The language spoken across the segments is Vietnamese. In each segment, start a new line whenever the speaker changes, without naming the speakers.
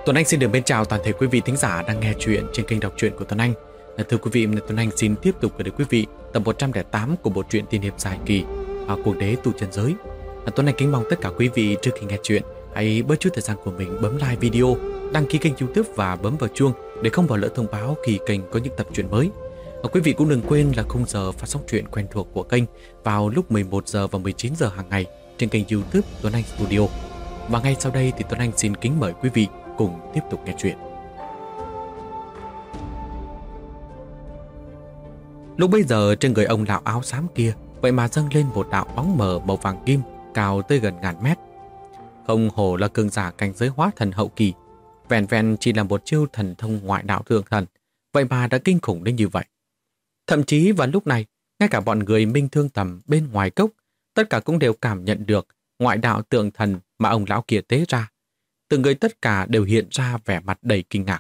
Tuấn Anh xin được mến chào toàn thể quý vị thính giả đang nghe chuyện trên kênh đọc truyện của Tuấn Anh. Thưa quý vị, Tuấn Anh xin tiếp tục gửi đến quý vị tập 108 của bộ truyện tiên hiệp dài kỳ Cuộc đế tu chân giới. Tuấn Anh kính mong tất cả quý vị trước khi nghe chuyện hãy bớt chút thời gian của mình bấm like video, đăng ký kênh YouTube và bấm vào chuông để không bỏ lỡ thông báo khi kênh có những tập truyện mới. Quý vị cũng đừng quên là khung giờ phát sóng truyện quen thuộc của kênh vào lúc 11 giờ và 19 giờ hàng ngày trên kênh YouTube Tuấn Anh Studio. Và ngay sau đây thì Tuấn Anh xin kính mời quý vị cùng tiếp tục nghe chuyện. Lúc bấy giờ trên người ông lão áo xám kia vậy mà dâng lên một đạo bóng mờ màu vàng kim cao tới gần ngàn mét. Không hổ là cường giả cảnh giới hóa thần hậu kỳ, vẹn vẹn chỉ là một chiêu thần thông ngoại đạo thượng thần, vậy mà đã kinh khủng đến như vậy. Thậm chí vào lúc này, ngay cả bọn người Minh Thương Tầm bên ngoài cốc, tất cả cũng đều cảm nhận được ngoại đạo tượng thần mà ông lão kia tế ra. Từng người tất cả đều hiện ra vẻ mặt đầy kinh ngạc.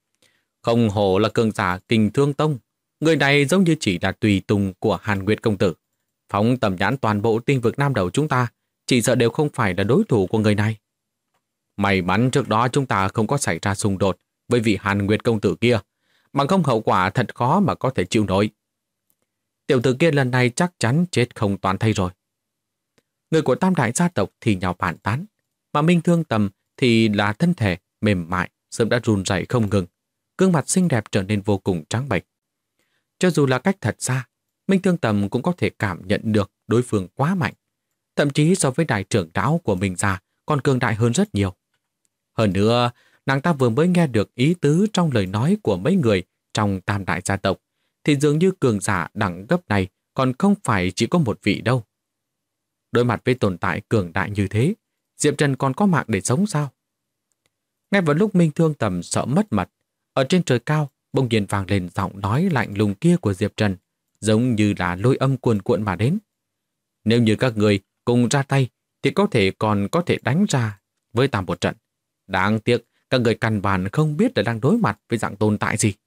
Không hổ là cường giả Kình Thương Tông, người này giống như chỉ là tùy tùng của Hàn Nguyệt công tử. Phóng tầm nhãn toàn bộ tinh vực Nam Đầu chúng ta, chỉ sợ đều không phải là đối thủ của người này. May mắn trước đó chúng ta không có xảy ra xung đột với vị Hàn Nguyệt công tử kia, bằng không hậu quả thật khó mà có thể chịu nổi. Tiểu tử kia lần này chắc chắn chết không toàn thây rồi. Người của Tam Đại gia tộc thì nhào bàn tán, mà Minh Thương Tầm thì là thân thể mềm mại, sớm đã run rẩy không ngừng, gương mặt xinh đẹp trở nên vô cùng trắng bệch. Cho dù là cách thật xa, Minh Thương Tầm cũng có thể cảm nhận được đối phương quá mạnh, thậm chí so với đại trưởng lão của mình già còn cường đại hơn rất nhiều. Hơn nữa, nàng ta vừa mới nghe được ý tứ trong lời nói của mấy người trong Tam Đại gia tộc, thì dường như cường giả đẳng cấp này còn không phải chỉ có một vị đâu. Đối mặt với tồn tại cường đại như thế, Diệp Trần còn có mạng để sống sao? Ngay vào lúc Minh Thương Tầm sợ mất mật, ở trên trời cao bỗng nhiên vang lên giọng nói lạnh lùng kia của Diệp Trần, giống như là lôi âm cuồn cuộn mà đến. Nếu như các người cùng ra tay thì còn có thể đánh ra với ta một trận. Đáng tiếc các người căn bản không biết là đang đối mặt với dạng tồn tại gì.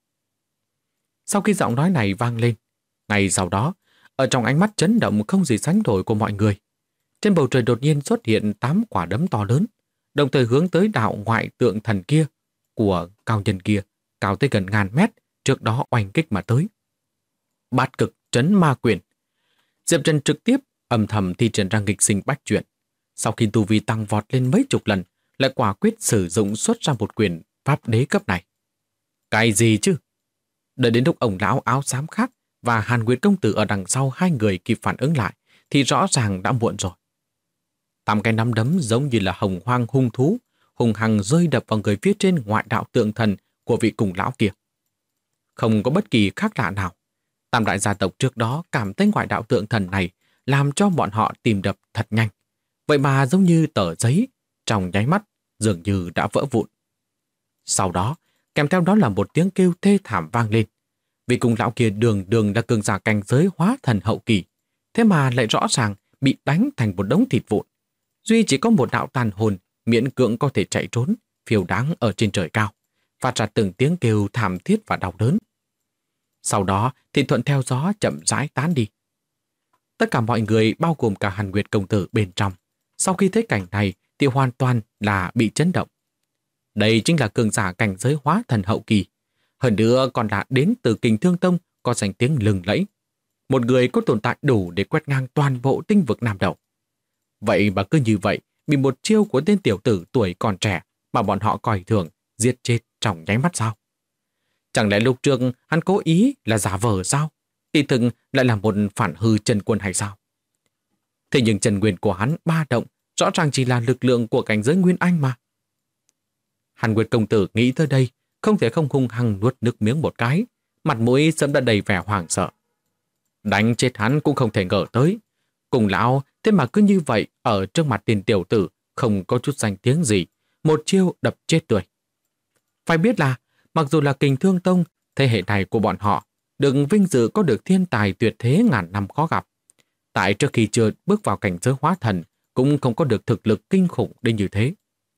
Sau khi giọng nói này vang lên, ngay sau đó, ở trong ánh mắt chấn động không gì sánh nổi của mọi người, trên bầu trời đột nhiên xuất hiện 8 quả đấm to lớn, đồng thời hướng tới đạo ngoại tượng thần kia của cao nhân kia, cao tới gần ngàn mét, trước đó oanh kích mà tới. Bát cực trấn ma quyền. Diệp Trần trực tiếp âm thầm thi triển ra nghịch sinh bách chuyển. Sau khi tu vi tăng vọt lên mấy chục lần, lại quả quyết sử dụng xuất ra một quyền pháp đế cấp này. Cái gì chứ? Đợi đến lúc ông lão áo xám khác và Hàn Nguyệt công tử ở đằng sau hai người kịp phản ứng lại, thì rõ ràng đã muộn rồi. 8 cái nắm đấm giống như là hồng hoang hung thú, hùng hăng rơi đập vào người phía trên ngoại đạo tượng thần của vị cùng lão kia. Không có bất kỳ khác lạ nào. Tam đại gia tộc trước đó cảm thấy ngoại đạo tượng thần này làm cho bọn họ tìm đập thật nhanh. Vậy mà giống như tờ giấy, trong nháy mắt dường như đã vỡ vụn. Sau đó, kèm theo đó là một tiếng kêu thê thảm vang lên. Vị cùng lão kia đường đường là cường giả cảnh giới hóa thần hậu kỳ, thế mà lại rõ ràng bị đánh thành một đống thịt vụn. Duy chỉ có một đạo tàn hồn miễn cưỡng có thể chạy trốn, phiêu đáng ở trên trời cao, phát ra từng tiếng kêu thảm thiết và đau đớn. Sau đó thì thuận theo gió chậm rãi tán đi. Tất cả mọi người, bao gồm cả Hàn Nguyệt công tử bên trong, sau khi thấy cảnh này thì hoàn toàn là bị chấn động. Đây chính là cường giả cảnh giới hóa thần hậu kỳ, hơn nữa còn là đến từ Kình Thương Tông, có danh tiếng lừng lẫy. Một người có tồn tại đủ để quét ngang toàn bộ tinh vực Nam Đầu. Vậy mà cứ như vậy, bị một chiêu của tên tiểu tử tuổi còn trẻ mà bọn họ coi thường, giết chết trong nháy mắt sao? Chẳng lẽ lúc trước hắn cố ý là giả vờ sao? Kỳ thực lại là một phản hư chân quân hay sao? Thế nhưng chân nguyên của hắn ba động rõ ràng chỉ là lực lượng của cảnh giới Nguyên Anh mà. Hàn Nguyệt công tử nghĩ tới đây, không thể không hung hăng nuốt nước miếng một cái, mặt mũi sớm đã đầy vẻ hoảng sợ. Đánh chết hắn cũng không thể ngờ tới. Cùng lão, thế mà cứ như vậy ở trước mặt tiền tiểu tử không có chút danh tiếng gì, một chiêu đập chết tươi. Phải biết là, mặc dù là Kình Thương Tông, thế hệ này của bọn họ được vinh dự có được thiên tài tuyệt thế ngàn năm khó gặp. Tại trước khi chưa bước vào cảnh giới hóa thần, cũng không có được thực lực kinh khủng đến như thế.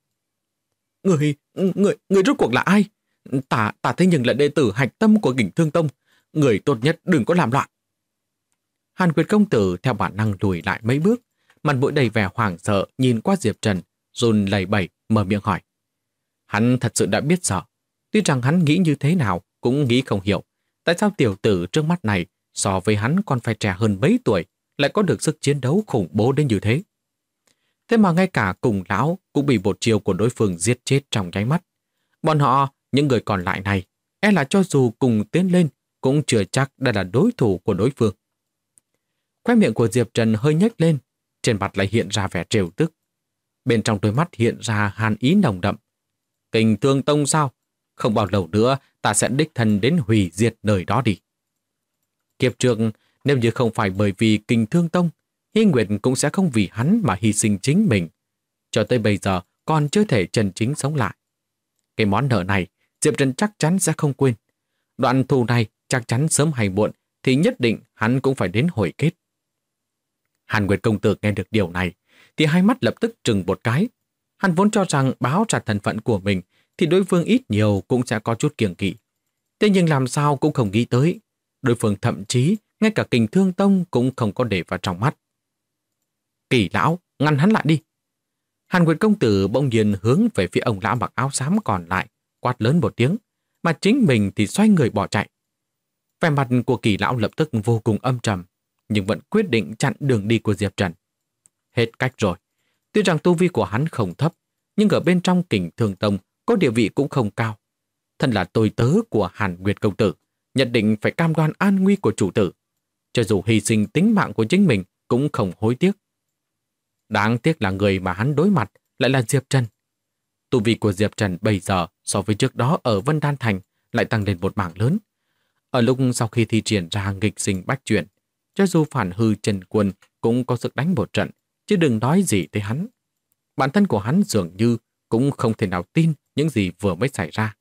Người rốt cuộc là ai? Ta thế nhưng là đệ tử hạch tâm của Kình Thương Tông. Người tốt nhất đừng có làm loạn. Hàn Nguyệt công tử theo bản năng lùi lại mấy bước, mặt mũi đầy vẻ hoảng sợ nhìn qua Diệp Trần, run lẩy bẩy mở miệng hỏi. Hắn thật sự đã biết sợ. Tuy rằng hắn nghĩ như thế nào cũng nghĩ không hiểu. Tại sao tiểu tử trước mắt này so với hắn còn phải trẻ hơn mấy tuổi lại có được sức chiến đấu khủng bố đến như thế? Thế mà ngay cả cùng lão cũng bị một chiều của đối phương giết chết trong nháy mắt. Bọn họ, những người còn lại này, e là cho dù cùng tiến lên cũng chưa chắc đã là đối thủ của đối phương. Khóe miệng của Diệp Trần hơi nhếch lên, trên mặt lại hiện ra vẻ trêu tức. Bên trong đôi mắt hiện ra hàn ý nồng đậm. Kình Thương Tông sao? Không bao lâu nữa ta sẽ đích thân đến hủy diệt nơi đó đi. Kiếp trước, nếu như không phải bởi vì Kình Thương Tông, Hy Nguyệt cũng sẽ không vì hắn mà hy sinh chính mình. Cho tới bây giờ còn chưa thể chân chính sống lại. Cái món nợ này, Diệp Trần chắc chắn sẽ không quên. Đoạn thù này chắc chắn sớm hay muộn thì nhất định hắn cũng phải đến hồi kết. Hàn Nguyệt công tử nghe được điều này thì hai mắt lập tức trừng một cái. Hắn vốn cho rằng báo ra thân phận của mình thì đối phương ít nhiều cũng sẽ có chút kiêng kỵ. Thế nhưng làm sao cũng không nghĩ tới. Đối phương thậm chí ngay cả Kình Thương Tông cũng không có để vào trong mắt. Kỳ lão, ngăn hắn lại đi. Hàn Nguyệt công tử bỗng nhiên hướng về phía ông lão mặc áo xám còn lại, quát lớn một tiếng, mà chính mình thì xoay người bỏ chạy. Vẻ mặt của Kỳ lão lập tức vô cùng âm trầm, nhưng vẫn quyết định chặn đường đi của Diệp Trần. Hết cách rồi. Tuy rằng tu vi của hắn không thấp, nhưng ở bên trong Kình Thương Tông có địa vị cũng không cao. Thân là tôi tớ của Hàn Nguyệt công tử, nhất định phải cam đoan an nguy của chủ tử. Cho dù hy sinh tính mạng của chính mình cũng không hối tiếc. Đáng tiếc là người mà hắn đối mặt lại là Diệp Trần. Tu vi của Diệp Trần bây giờ so với trước đó ở Vân Đan Thành lại tăng lên một mảng lớn. Ở lúc sau khi thi triển ra nghịch sinh bách chuyển, cho dù phản hư Trần Quân cũng có sức đánh một trận, chứ đừng nói gì tới hắn. Bản thân của hắn dường như cũng không thể nào tin những gì vừa mới xảy ra.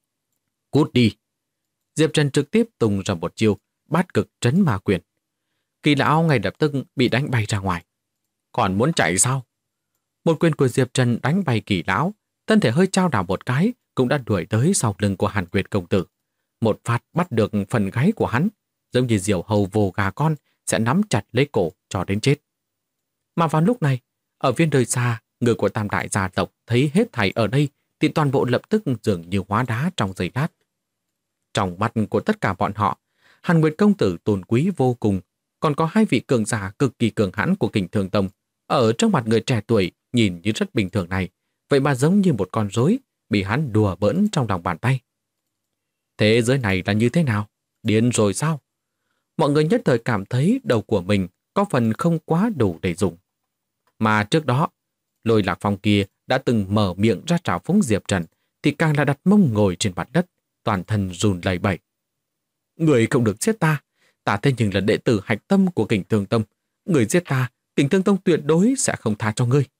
Cút đi! Diệp Trần trực tiếp tung ra một chiêu bát cực trấn ma quyền. Kỳ lão ngay lập tức bị đánh bay ra ngoài. Còn muốn chạy sao? Một quyền của Diệp Trần đánh bay Kỳ lão, thân thể hơi trao đảo một cái cũng đã đuổi tới sau lưng của Hàn Nguyệt công tử. Một phát bắt được phần gáy của hắn, giống như diều hầu vồ gà con sẽ nắm chặt lấy cổ cho đến chết. Mà vào lúc này, ở phía nơi xa, người của Tam Đại gia tộc thấy hết thảy ở đây thì toàn bộ lập tức dường như hóa đá trong giây lát. Trong mắt của tất cả bọn họ, Hàn Nguyệt công tử tôn quý vô cùng, còn có hai vị cường giả cực kỳ cường hãn của Kình Thương Tông ở trong mặt người trẻ tuổi nhìn như rất bình thường này, vậy mà giống như một con rối bị hắn đùa bỡn trong lòng bàn tay. Thế giới này là như thế nào? Điên rồi sao? Mọi người nhất thời cảm thấy đầu của mình có phần không quá đủ để dùng. Mà trước đó, Lôi Lạc Phong kia đã từng mở miệng ra trào phúng Diệp Trần thì càng là đặt mông ngồi trên mặt đất, toàn thân run lẩy bẩy. Người không được giết ta, ta thế nhưng là đệ tử hạch tâm của Kình Thương Tông. Người giết ta, Kình Thương Tông tuyệt đối sẽ không tha cho ngươi.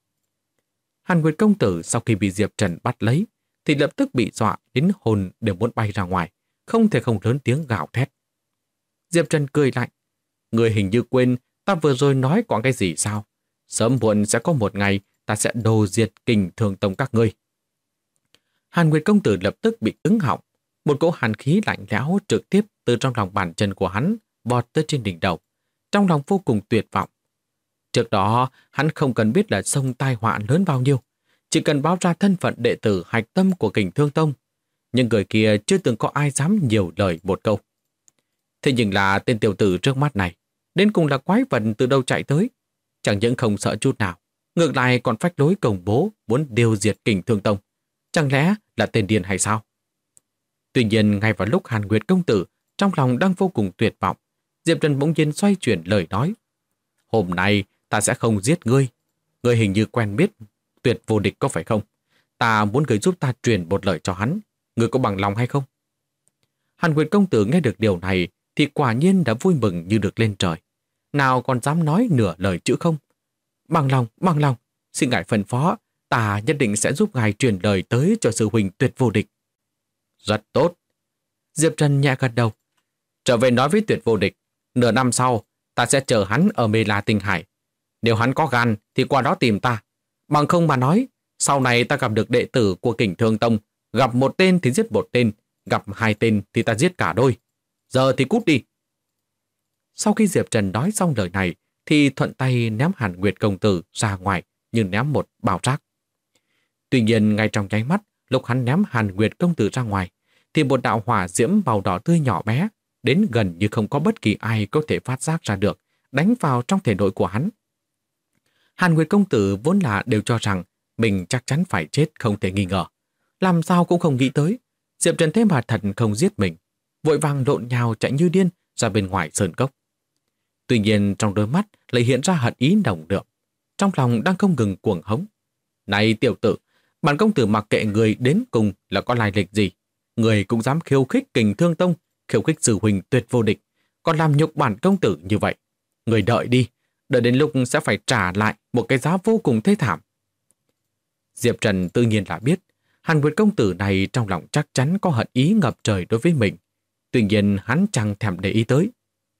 Hàn Nguyệt công tử sau khi bị Diệp Trần bắt lấy thì lập tức bị dọa đến hồn đều muốn bay ra ngoài, không thể không lớn tiếng gào thét. Diệp Trần cười lạnh. Người hình như quên ta vừa rồi nói có cái gì sao? Sớm muộn sẽ có một ngày ta sẽ đồ diệt Kình Thương Tông các ngươi. Hàn Nguyệt công tử lập tức bị cứng họng. Một cỗ hàn khí lạnh lẽo trực tiếp từ trong lòng bàn chân của hắn vọt tới trên đỉnh đầu. Trong lòng vô cùng tuyệt vọng. Trước đó, hắn không cần biết là sông tai họa lớn bao nhiêu. Chỉ cần báo ra thân phận đệ tử hạch tâm của Kình Thương Tông. Nhưng người kia chưa từng có ai dám nhiều lời một câu. Thế nhưng là tên tiểu tử trước mắt này, đến cùng là quái vật từ đâu chạy tới. Chẳng những không sợ chút nào, ngược lại còn phách lối công bố muốn tiêu diệt Kình Thương Tông. Chẳng lẽ là tên điên hay sao? Tuy nhiên, ngay vào lúc Hàn Nguyệt công tử trong lòng đang vô cùng tuyệt vọng, Diệp Trần bỗng nhiên xoay chuyển lời nói. Hôm nay ta sẽ không giết ngươi. Ngươi hình như quen biết Tuyệt Vô Địch có phải không? Ta muốn ngươi giúp ta truyền một lời cho hắn. Ngươi có bằng lòng hay không? Hàn Nguyệt công tử nghe được điều này thì quả nhiên đã vui mừng như được lên trời. Nào còn dám nói nửa lời chữ không? Bằng lòng, xin ngài phân phó, ta nhất định sẽ giúp ngài truyền lời tới cho sư huynh Tuyệt Vô Địch. Rất tốt. Diệp Trần nhẹ gật đầu. Trở về nói với Tuyệt Vô Địch, nửa năm sau, ta sẽ chờ hắn ở Mê La Tinh Hải. Nếu hắn có gan thì qua đó tìm ta. Bằng không mà nói, sau này ta gặp được đệ tử của Kình Thương Tông, gặp một tên thì giết một tên, gặp hai tên thì ta giết cả đôi. Giờ thì cút đi. Sau khi Diệp Trần nói xong lời này, thì thuận tay ném Hàn Nguyệt công tử ra ngoài như ném một bao rác. Tuy nhiên, ngay trong nháy mắt, lúc hắn ném Hàn Nguyệt công tử ra ngoài, thì một đạo hỏa diễm màu đỏ tươi nhỏ bé, đến gần như không có bất kỳ ai có thể phát giác ra được, đánh vào trong thể nội của hắn. Hàn Nguyệt công tử vốn là đều cho rằng mình chắc chắn phải chết không thể nghi ngờ. Làm sao cũng không nghĩ tới, Diệp Trần thế mà thật không giết mình, vội vàng lộn nhào chạy như điên ra bên ngoài sơn cốc. Tuy nhiên trong đôi mắt lại hiện ra hận ý nồng đượm, trong lòng đang không ngừng cuồng hống. Này tiểu tử, bản công tử mặc kệ người đến cùng là có lai lịch gì, người cũng dám khiêu khích Kình Thương Tông, khiêu khích sư huynh tuyệt vô địch, còn làm nhục bản công tử như vậy. Người đợi đi, đợi đến lúc sẽ phải trả lại một cái giá vô cùng thê thảm. Diệp Trần tự nhiên là biết, Hàn Nguyệt công tử này trong lòng chắc chắn có hận ý ngập trời đối với mình. Tuy nhiên hắn chẳng thèm để ý tới.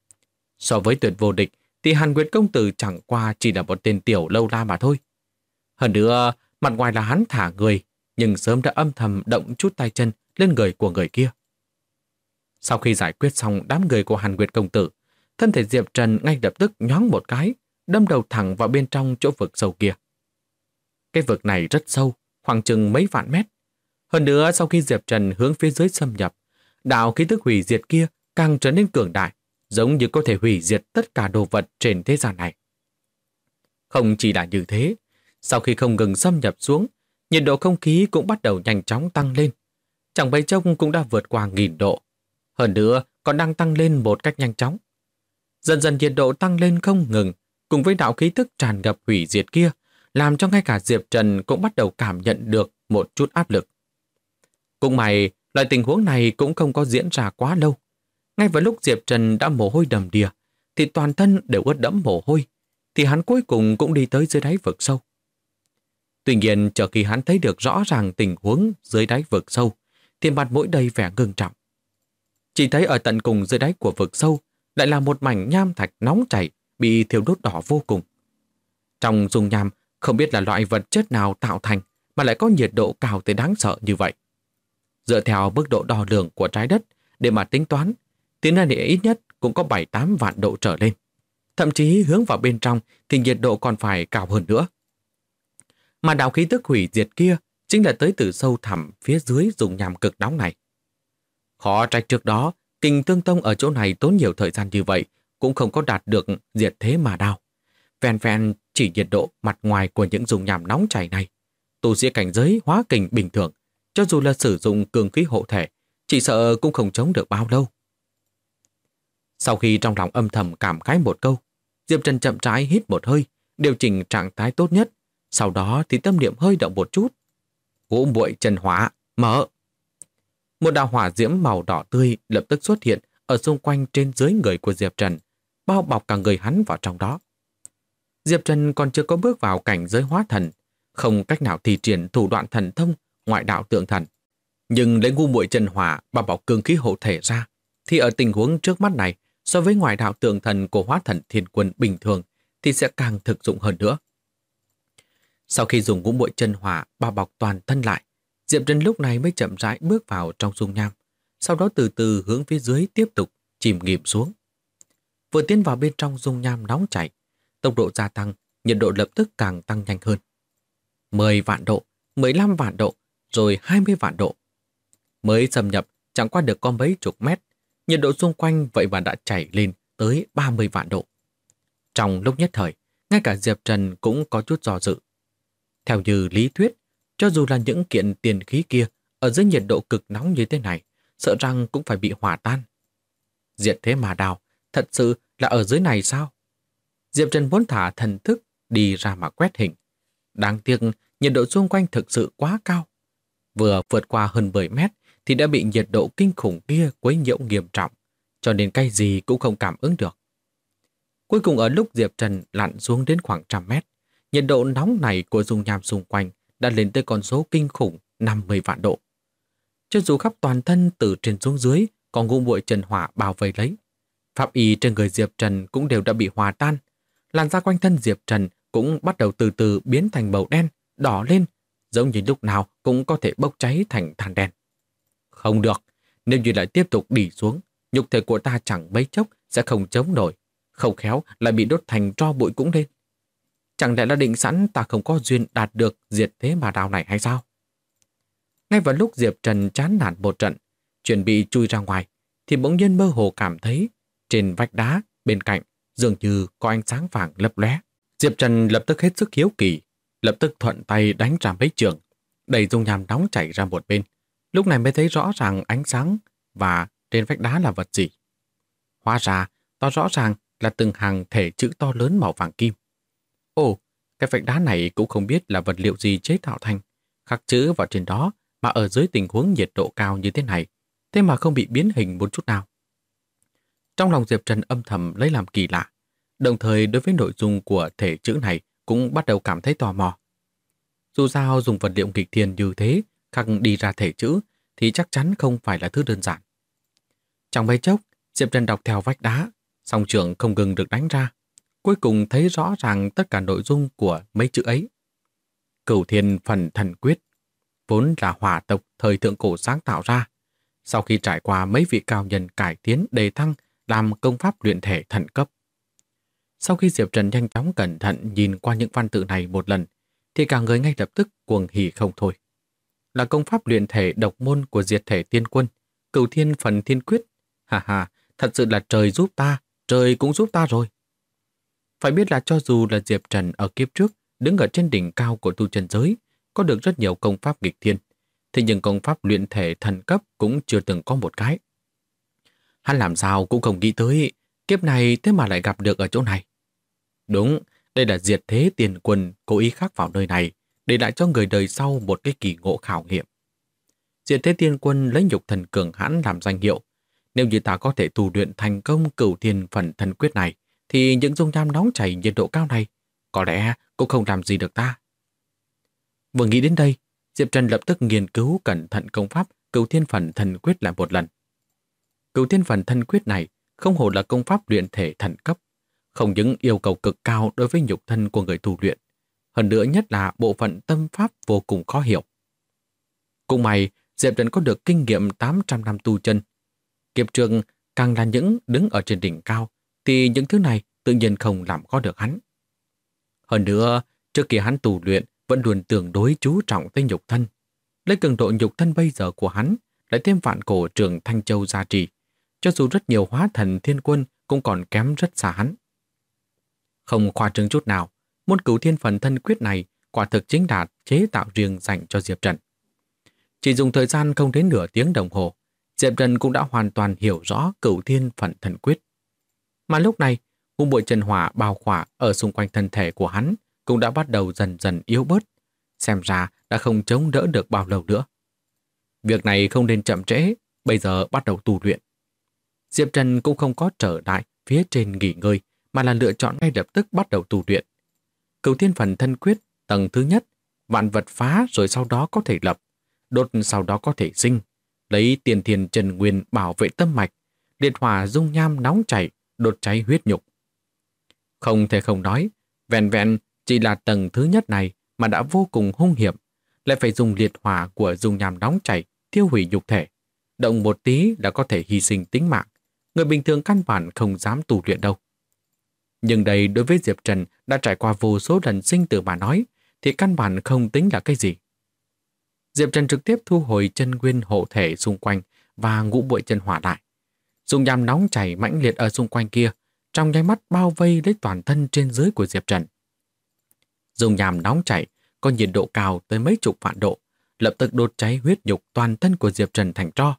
So với tuyệt vô địch, thì Hàn Nguyệt công tử chẳng qua chỉ là một tên tiểu lâu la mà thôi. Hơn nữa, mặt ngoài là hắn thả người, nhưng sớm đã âm thầm động chút tay chân lên người của người kia. Sau khi giải quyết xong đám người của Hàn Nguyệt công tử, thân thể Diệp Trần ngay lập tức nhoáng một cái, đâm đầu thẳng vào bên trong chỗ vực sâu kia. Cái vực này rất sâu, khoảng chừng mấy vạn mét. Hơn nữa, sau khi Diệp Trần hướng phía dưới xâm nhập, đạo khí tức hủy diệt kia càng trở nên cường đại, giống như có thể hủy diệt tất cả đồ vật trên thế gian này. Không chỉ là như thế, sau khi không ngừng xâm nhập xuống, nhiệt độ không khí cũng bắt đầu nhanh chóng tăng lên. Chẳng mấy chốc cũng đã vượt qua 1000 độ. Hơn nữa, còn đang tăng lên một cách nhanh chóng. Dần dần nhiệt độ tăng lên không ngừng, cùng với đạo khí tức tràn ngập hủy diệt kia, làm cho ngay cả Diệp Trần cũng bắt đầu cảm nhận được một chút áp lực. Cũng may, loại tình huống này cũng không có diễn ra quá lâu. Ngay vào lúc Diệp Trần đã mồ hôi đầm đìa, thì toàn thân đều ướt đẫm mồ hôi, thì hắn cuối cùng cũng đi tới dưới đáy vực sâu. Tuy nhiên, chờ khi hắn thấy được rõ ràng tình huống dưới đáy vực sâu, thì mặt mũi đầy vẻ ngưng trọng. Chỉ thấy ở tận cùng dưới đáy của vực sâu lại là một mảnh nham thạch nóng chảy bị thiêu đốt đỏ vô cùng. Trong dung nham không biết là loại vật chất nào tạo thành mà lại có nhiệt độ cao tới đáng sợ như vậy. Dựa theo mức độ đo lường của trái đất để mà tính toán, thì nơi này ít nhất cũng có 7-8 vạn độ trở lên. Thậm chí hướng vào bên trong thì nhiệt độ còn phải cao hơn nữa. Mà đạo khí tức hủy diệt kia chính là tới từ sâu thẳm phía dưới dung nham cực nóng này. Khó trách trước đó, Kình Thương Tông ở chỗ này tốn nhiều thời gian như vậy cũng không có đạt được diệt thế mà đao. Vẹn vẹn chỉ nhiệt độ mặt ngoài của những dung nham nóng chảy này. Tu sĩ cảnh giới hóa kình bình thường, cho dù là sử dụng cường khí hộ thể, chỉ sợ cũng không chống được bao lâu. Sau khi trong lòng âm thầm cảm khái một câu, Diệp Trần chậm rãi hít một hơi, điều chỉnh trạng thái tốt nhất, sau đó thì tâm niệm hơi động một chút. Ngũ muội chân hỏa, mở! Một đạo hỏa diễm màu đỏ tươi lập tức xuất hiện ở xung quanh trên dưới người của Diệp Trần, bao bọc cả người hắn vào trong đó. Diệp Trần còn chưa có bước vào cảnh giới hóa thần, không cách nào thi triển thủ đoạn thần thông ngoại đạo tượng thần. Nhưng lấy ngu muội chân hỏa bao bọc cương khí hộ thể ra, thì ở tình huống trước mắt này, so với ngoại đạo tượng thần của hóa thần thiên quân bình thường, thì sẽ càng thực dụng hơn nữa. Sau khi dùng ngũ muội chân hỏa bao bọc toàn thân lại, Diệp Trần lúc này mới chậm rãi bước vào trong dung nham, sau đó từ từ hướng phía dưới tiếp tục chìm nghỉm xuống. Vừa tiến vào bên trong dung nham nóng chảy, tốc độ gia tăng, nhiệt độ lập tức càng tăng nhanh hơn. 10 vạn độ, 15 vạn độ, rồi 20 vạn độ. Mới xâm nhập chẳng qua được có mấy chục mét, nhiệt độ xung quanh vậy mà đã chảy lên tới 30 vạn độ. Trong lúc nhất thời, ngay cả Diệp Trần cũng có chút do dự. Theo như lý thuyết, cho dù là những kiện tiền khí kia ở dưới nhiệt độ cực nóng như thế này, sợ rằng cũng phải bị hỏa tan. Diệt thế mà đào, thật sự là ở dưới này sao? Diệp Trần muốn thả thần thức đi ra mà quét hình. Đáng tiếc, nhiệt độ xung quanh thực sự quá cao. Vừa vượt qua hơn 10 mét thì đã bị nhiệt độ kinh khủng kia quấy nhiễu nghiêm trọng, cho nên cái gì cũng không cảm ứng được. Cuối cùng ở lúc Diệp Trần lặn xuống đến khoảng 100 mét, nhiệt độ nóng này của dung nham xung quanh đã lên tới con số kinh khủng 50 vạn độ. Cho dù khắp toàn thân từ trên xuống dưới có ngũ muội chân hỏa bao vây lấy, pháp y trên người Diệp Trần cũng đều đã bị hòa tan. Làn da quanh thân Diệp Trần cũng bắt đầu từ từ biến thành màu đen, đỏ lên, giống như lúc nào cũng có thể bốc cháy thành than đen. Không được, nếu như lại tiếp tục đi xuống, nhục thể của ta chẳng mấy chốc sẽ không chống nổi, không khéo lại bị đốt thành tro bụi cũng lên. Chẳng lẽ là định sẵn ta không có duyên đạt được diệt thế mà đao này hay sao? Ngay vào lúc Diệp Trần chán nản một trận, chuẩn bị chui ra ngoài, thì bỗng nhiên mơ hồ cảm thấy trên vách đá bên cạnh dường như có ánh sáng vàng lấp lóe. Diệp Trần lập tức hết sức hiếu kỳ, lập tức thuận tay đánh ra mấy trường, đẩy dung nham nóng chảy ra một bên. Lúc này mới thấy rõ ràng ánh sáng và trên vách đá là vật gì. Hóa ra, đó rõ ràng là từng hàng thể chữ to lớn màu vàng kim. Ồ, cái vách đá này cũng không biết là vật liệu gì chế tạo thành, khắc chữ vào trên đó mà ở dưới tình huống nhiệt độ cao như thế này, thế mà không bị biến hình một chút nào. Trong lòng Diệp Trần âm thầm lấy làm kỳ lạ, đồng thời đối với nội dung của thể chữ này cũng bắt đầu cảm thấy tò mò. Dù sao dùng vật liệu nghịch thiên như thế khắc đi ra thể chữ thì chắc chắn không phải là thứ đơn giản. Trong mấy chốc, Diệp Trần đọc theo vách đá, song trường không ngừng được đánh ra. Cuối cùng thấy rõ ràng tất cả nội dung của mấy chữ ấy. Cửu Thiên Phần Thần Quyết vốn là hỏa tộc thời thượng cổ sáng tạo ra. Sau khi trải qua mấy vị cao nhân cải tiến đề thăng làm công pháp luyện thể thần cấp. Sau khi Diệp Trần nhanh chóng cẩn thận nhìn qua những văn tự này một lần, thì cả người ngay lập tức cuồng hỉ không thôi. Là công pháp luyện thể độc môn của diệt thể tiên quân, Cửu Thiên Phần Thiên Quyết. Hà hà, thật sự là trời giúp ta, trời cũng giúp ta rồi. Phải biết là cho dù là Diệp Trần ở kiếp trước đứng ở trên đỉnh cao của tu chân giới, có được rất nhiều công pháp nghịch thiên, thì những công pháp luyện thể thần cấp cũng chưa từng có một cái. Hắn làm sao cũng không nghĩ tới, kiếp này thế mà lại gặp được ở chỗ này. Đúng, đây là diệt thế tiền quân cố ý khắc vào nơi này, để lại cho người đời sau một cái kỳ ngộ khảo nghiệm. Diệt thế tiên quân lấy nhục thần cường hãn làm danh hiệu. Nếu như ta có thể tu luyện thành công Cửu Thiên Phần Thần Quyết này, thì những dung nham nóng chảy nhiệt độ cao này có lẽ cũng không làm gì được ta. Vừa nghĩ đến đây, Diệp Trần lập tức nghiên cứu cẩn thận công pháp Cửu Thiên Phần Thần Quyết lại một lần. Cửu Thiên Phần Thần Quyết này không hổ là công pháp luyện thể thần cấp, không những yêu cầu cực cao đối với nhục thân của người tu luyện, hơn nữa nhất là bộ phận tâm pháp vô cùng khó hiểu. Cũng may, Diệp Trần có được kinh nghiệm 800 năm tu chân. Kiếp trước càng là những đứng ở trên đỉnh cao, thì những thứ này tự nhiên không làm có được hắn. Hơn nữa, trước kia hắn tu luyện vẫn luôn tương đối chú trọng tới nhục thân. Lấy cường độ nhục thân bây giờ của hắn, lại thêm vạn cổ trường Thanh Châu gia trì, cho dù rất nhiều hóa thần thiên quân cũng còn kém rất xa hắn. Không khoa trương chút nào, môn Cửu Thiên Phần Thân Quyết này quả thực chính là chế tạo riêng dành cho Diệp Trần. Chỉ dùng thời gian không đến nửa tiếng đồng hồ, Diệp Trần cũng đã hoàn toàn hiểu rõ Cửu Thiên Phần Thần Quyết. Mà lúc này, ngũ bội chân hỏa bao khỏa ở xung quanh thân thể của hắn cũng đã bắt đầu dần dần yếu bớt, xem ra đã không chống đỡ được bao lâu nữa. Việc này không nên chậm trễ, bây giờ bắt đầu tu luyện. Diệp Trần cũng không có trở lại phía trên nghỉ ngơi, mà là lựa chọn ngay lập tức bắt đầu tu luyện. Cửu Thiên Phần Thân Quyết tầng thứ nhất, vạn vật phá rồi sau đó có thể lập, đốt sau đó có thể sinh, lấy tiền thiền trần nguyên bảo vệ tâm mạch, liệt hỏa dung nham nóng chảy, đốt cháy huyết nhục. Không thể không nói, vẹn vẹn chỉ là tầng thứ nhất này mà đã vô cùng hung hiểm, lại phải dùng liệt hỏa của dung nham nóng chảy tiêu hủy nhục thể. Động một tí đã có thể hy sinh tính mạng, người bình thường căn bản không dám tu luyện đâu. Nhưng đây đối với Diệp Trần đã trải qua vô số lần sinh tử mà nói, thì căn bản không tính là cái gì. Diệp Trần trực tiếp thu hồi chân nguyên hộ thể xung quanh và ngũ bội chân hỏa lại. Dung nham nóng chảy mãnh liệt ở xung quanh kia, trong nháy mắt bao vây lấy toàn thân trên dưới của Diệp Trần. Dung nham nóng chảy có nhiệt độ cao tới mấy chục vạn độ, lập tức đốt cháy huyết nhục toàn thân của Diệp Trần thành tro.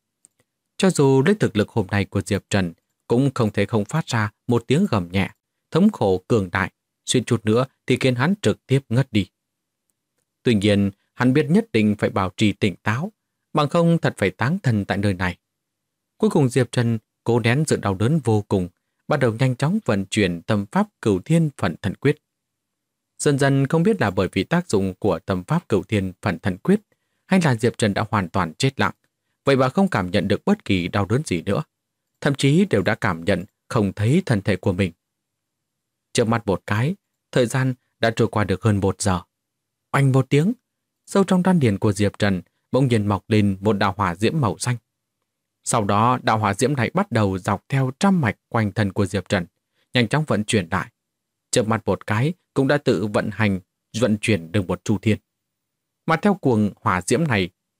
Cho dù lấy thực lực hôm nay của Diệp Trần, cũng không thể không phát ra một tiếng gầm nhẹ, thống khổ cường đại, suýt chút nữa thì khiến hắn trực tiếp ngất đi. Tuy nhiên, hắn biết nhất định phải bảo trì tỉnh táo, bằng không thật phải táng thân tại nơi này. Cuối cùng Diệp Trần cố nén sự đau đớn vô cùng, bắt đầu nhanh chóng vận chuyển tâm pháp Cửu Thiên Phần Thần Quyết. Dần dần không biết là bởi vì tác dụng của tâm pháp Cửu Thiên Phần Thần Quyết, hay là Diệp Trần đã hoàn toàn chết lặng, vậy mà không cảm nhận được bất kỳ đau đớn gì nữa, thậm chí đều đã cảm nhận không thấy thân thể của mình. Chớp mắt một cái, thời gian đã trôi qua được hơn 1 giờ. Oanh một tiếng, sâu trong đan điền của Diệp Trần bỗng nhiên mọc lên một đạo hỏa diễm màu xanh. Sau đó, đạo hỏa diễm này bắt đầu dọc theo trăm mạch quanh thân của Diệp Trần, nhanh chóng vận chuyển lại. Chớp mắt một cái cũng đã tự vận chuyển được một chu thiên. Mà theo cuồng hỏa diễm này,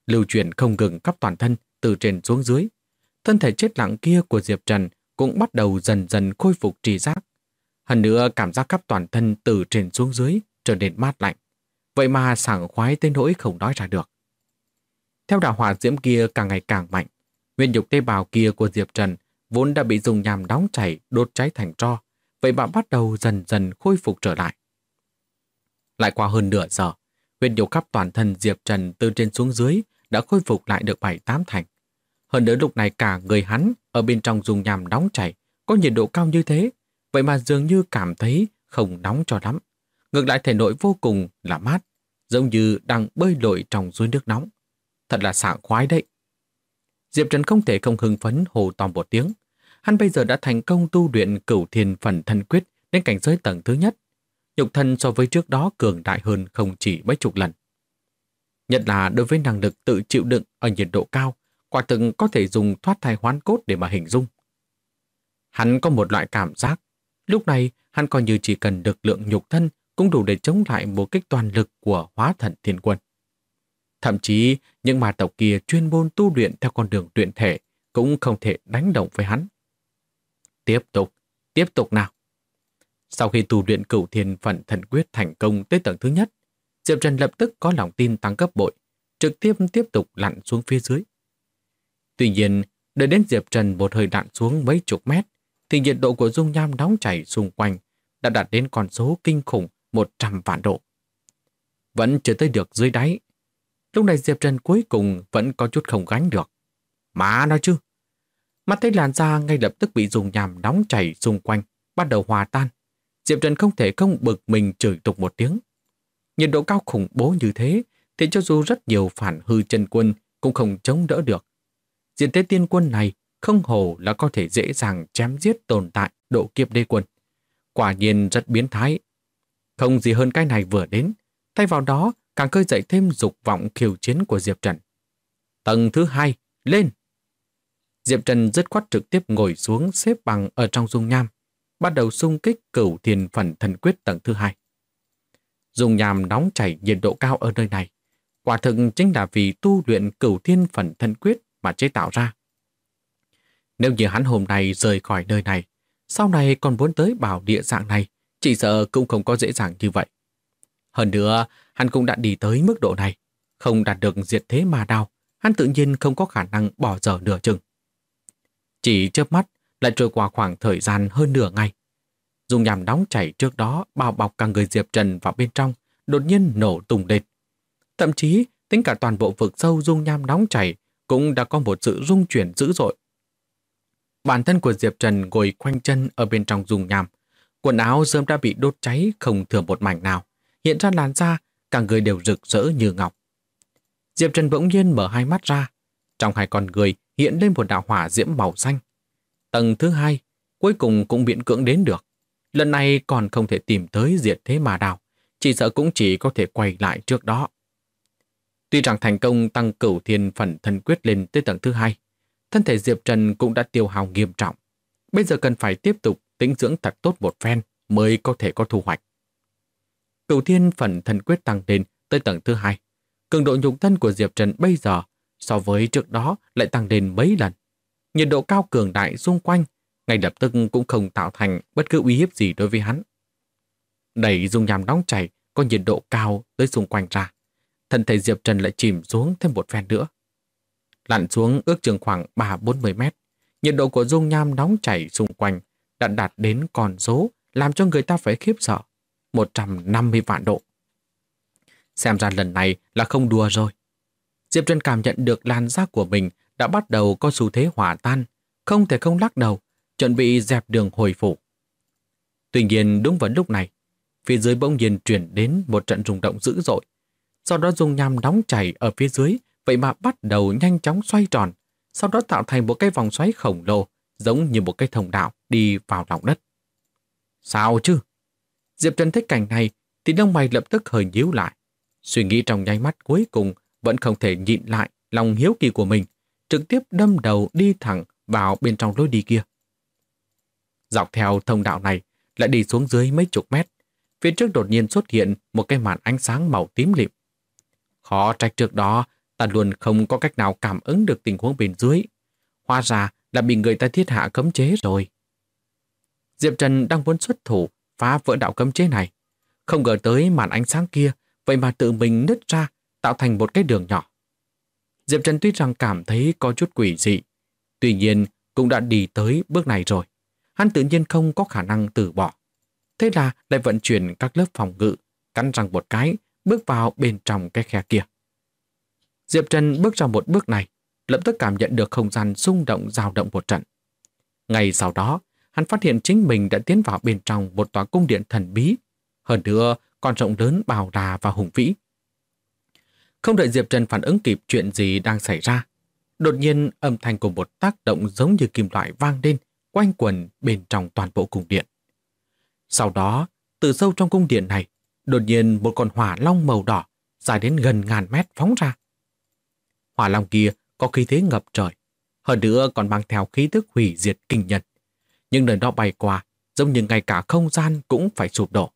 lưu chuyển không ngừng khắp toàn thân từ trên xuống dưới. Thân thể chết lặng kia của Diệp Trần cũng bắt đầu dần dần khôi phục tri giác. Hơn nữa cảm giác khắp toàn thân từ trên xuống dưới trở nên mát lạnh. Vậy mà sảng khoái tới nỗi không nói ra được. Theo đạo hỏa diễm kia càng ngày càng mạnh, nguyên nhục tế bào kia của Diệp Trần vốn đã bị dùng nham nóng chảy đốt cháy thành tro, vậy mà bắt đầu dần dần khôi phục trở lại. Lại qua hơn nửa giờ, nguyên nhục khắp toàn thân Diệp Trần từ trên xuống dưới đã khôi phục lại được 7-8 thành. Hơn nữa lúc này cả người hắn ở bên trong dùng nham nóng chảy có nhiệt độ cao như thế, vậy mà dường như cảm thấy không nóng cho lắm. Ngược lại thể nội vô cùng là mát, giống như đang bơi lội trong suối nước nóng. Thật là sảng khoái đấy. Diệp Trần không thể không hưng phấn hô to một tiếng. Hắn bây giờ đã thành công tu luyện Cửu Thiên Phần Thân Quyết đến cảnh giới tầng thứ nhất. Nhục thân so với trước đó cường đại hơn không chỉ mấy chục lần. Nhất là đối với năng lực tự chịu đựng ở nhiệt độ cao, quả thực có thể dùng thoát thai hoán cốt để mà hình dung. Hắn có một loại cảm giác, lúc này hắn coi như chỉ cần lực lượng nhục thân cũng đủ để chống lại một kích toàn lực của Hóa Thần Thiên Quân. Thậm chí những ma tộc kia chuyên môn tu luyện theo con đường luyện thể cũng không thể đánh đồng với hắn. Tiếp tục nào. Sau khi tu luyện Cửu Thiên Phần Thân Quyết thành công tới tầng thứ nhất, Diệp Trần lập tức có lòng tin tăng gấp bội, trực tiếp tục lặn xuống phía dưới. Tuy nhiên, đợi đến Diệp Trần một hơi lặn xuống mấy chục mét, thì nhiệt độ của dung nham nóng chảy xung quanh đã đạt đến con số kinh khủng 100 vạn độ. Vẫn chưa tới được dưới đáy. Lúc này Diệp Trần cuối cùng vẫn có chút không gánh được. Má nói chứ. Mắt thấy làn da ngay lập tức bị dung nham nóng chảy xung quanh bắt đầu hòa tan. Diệp Trần không thể không bực mình chửi tục một tiếng. Nhiệt độ cao khủng bố như thế thì cho dù rất nhiều phản hư chân quân cũng không chống đỡ được. Diện thế tiên quân này không hổ là có thể dễ dàng chém giết tồn tại độ kiếp đế quân. Quả nhiên rất biến thái. Không gì hơn cái này vừa đến, thay vào đó càng khơi dậy thêm dục vọng khiêu chiến của Diệp Trần. Tầng thứ 2, lên! Diệp Trần dứt khoát trực tiếp ngồi xuống xếp bằng ở trong dung nham, bắt đầu xung kích Cửu Thiên Phần Thân Quyết tầng thứ 2. Dung nham nóng chảy nhiệt độ cao ở nơi này, quả thực chính là vì tu luyện Cửu Thiên Phần Thân Quyết mà chế tạo ra. Nếu như hắn hôm nay rời khỏi nơi này, sau này còn muốn tới bảo địa dạng này, chỉ sợ cũng không có dễ dàng như vậy. Hơn nữa, hắn cũng đã đi tới mức độ này, không đạt được diệt thế ma đao, hắn tự nhiên không có khả năng bỏ dở nửa chừng. Chỉ chớp mắt lại trôi qua khoảng thời gian hơn nửa ngày. Dung nham nóng chảy trước đó bao bọc cả người Diệp Trần vào bên trong, đột nhiên nổ tung lên. Thậm chí, tính cả toàn bộ vực sâu dung nham nóng chảy cũng đã có một sự rung chuyển dữ dội. Bản thân của Diệp Trần ngồi khoanh chân ở bên trong dung nham, quần áo sớm đã bị đốt cháy không thừa một mảnh nào, hiện ra làn da, cả người đều rực rỡ như ngọc. Diệp Trần bỗng nhiên mở hai mắt ra, trong hai con người hiện lên một đạo hỏa diễm màu xanh. Tầng thứ 2, cuối cùng cũng miễn cưỡng đến được. Lần này còn không thể tìm tới diệt thế ma đao, chỉ sợ cũng chỉ có thể quay lại trước đó. Tuy rằng thành công tăng Cửu Thiên Phần Thân Quyết lên tới tầng thứ 2, thân thể Diệp Trần cũng đã tiêu hao nghiêm trọng. Bây giờ cần phải tiếp tục tĩnh dưỡng thật tốt một phen mới có thể có thu hoạch. Cửu Thiên Phần Thân Quyết tăng lên tới tầng thứ 2. Cường độ nhục thân của Diệp Trần bây giờ so với trước đó lại tăng lên mấy lần. Nhiệt độ cao cường đại xung quanh ngay lập tức cũng không tạo thành bất cứ uy hiếp gì đối với hắn. Đẩy dung nham nóng chảy có nhiệt độ cao tới xung quanh ra, thân thể Diệp Trần lại chìm xuống thêm một phen nữa. Lặn xuống ước chừng khoảng 30-40 mét, nhiệt độ của dung nham nóng chảy xung quanh đã đạt đến con số làm cho người ta phải khiếp sợ, 150 vạn độ. Xem ra lần này là không đùa rồi. Diệp Trần cảm nhận được làn da của mình đã bắt đầu có xu thế hỏa tan, không thể không lắc đầu, chuẩn bị dẹp đường hồi phục. Tuy nhiên đúng vào lúc này, phía dưới bỗng nhiên truyền đến một trận rung động dữ dội. Sau đó dung nham nóng chảy ở phía dưới vậy mà bắt đầu nhanh chóng xoay tròn, sau đó tạo thành một cái vòng xoáy khổng lồ, giống như một cái thông đạo đi vào lòng đất. Sao chứ? Diệp Trần thấy cảnh này thì lông mày lập tức hơi nhíu lại. Suy nghĩ trong nháy mắt cuối cùng vẫn không thể nhịn lại lòng hiếu kỳ của mình, trực tiếp đâm đầu đi thẳng vào bên trong lối đi kia. Dọc theo thông đạo này lại đi xuống dưới mấy chục mét, phía trước đột nhiên xuất hiện một cái màn ánh sáng màu tím lịm. Khó trách trước đó Ta luôn không có cách nào cảm ứng được tình huống bên dưới. Hóa ra là bị người ta thiết hạ cấm chế rồi. Diệp Trần đang muốn xuất thủ phá vỡ đạo cấm chế này. Không ngờ tới màn ánh sáng kia, vậy mà tự mình nứt ra, tạo thành một cái đường nhỏ. Diệp Trần tuy rằng cảm thấy có chút quỷ dị, tuy nhiên cũng đã đi tới bước này rồi. Hắn tự nhiên không có khả năng từ bỏ. Thế là lại vận chuyển các lớp phòng ngự, cắn răng một cái, bước vào bên trong cái khe kia. Diệp Trần bước ra một bước này, lập tức cảm nhận được không gian xung động dao động một trận. Ngay sau đó, hắn phát hiện chính mình đã tiến vào bên trong một tòa cung điện thần bí, hơn nữa còn rộng lớn bao la và hùng vĩ. Không đợi Diệp Trần phản ứng kịp chuyện gì đang xảy ra, đột nhiên âm thanh của một tác động giống như kim loại vang lên, quanh quẩn bên trong toàn bộ cung điện. Sau đó, từ sâu trong cung điện này, đột nhiên một con hỏa long màu đỏ dài đến gần ngàn mét phóng ra. Hỏa long kia có khí thế ngập trời, hơn nữa còn mang theo khí tức hủy diệt kinh nhân. Nhưng nơi đó bay qua, giống như ngay cả không gian cũng phải sụp đổ.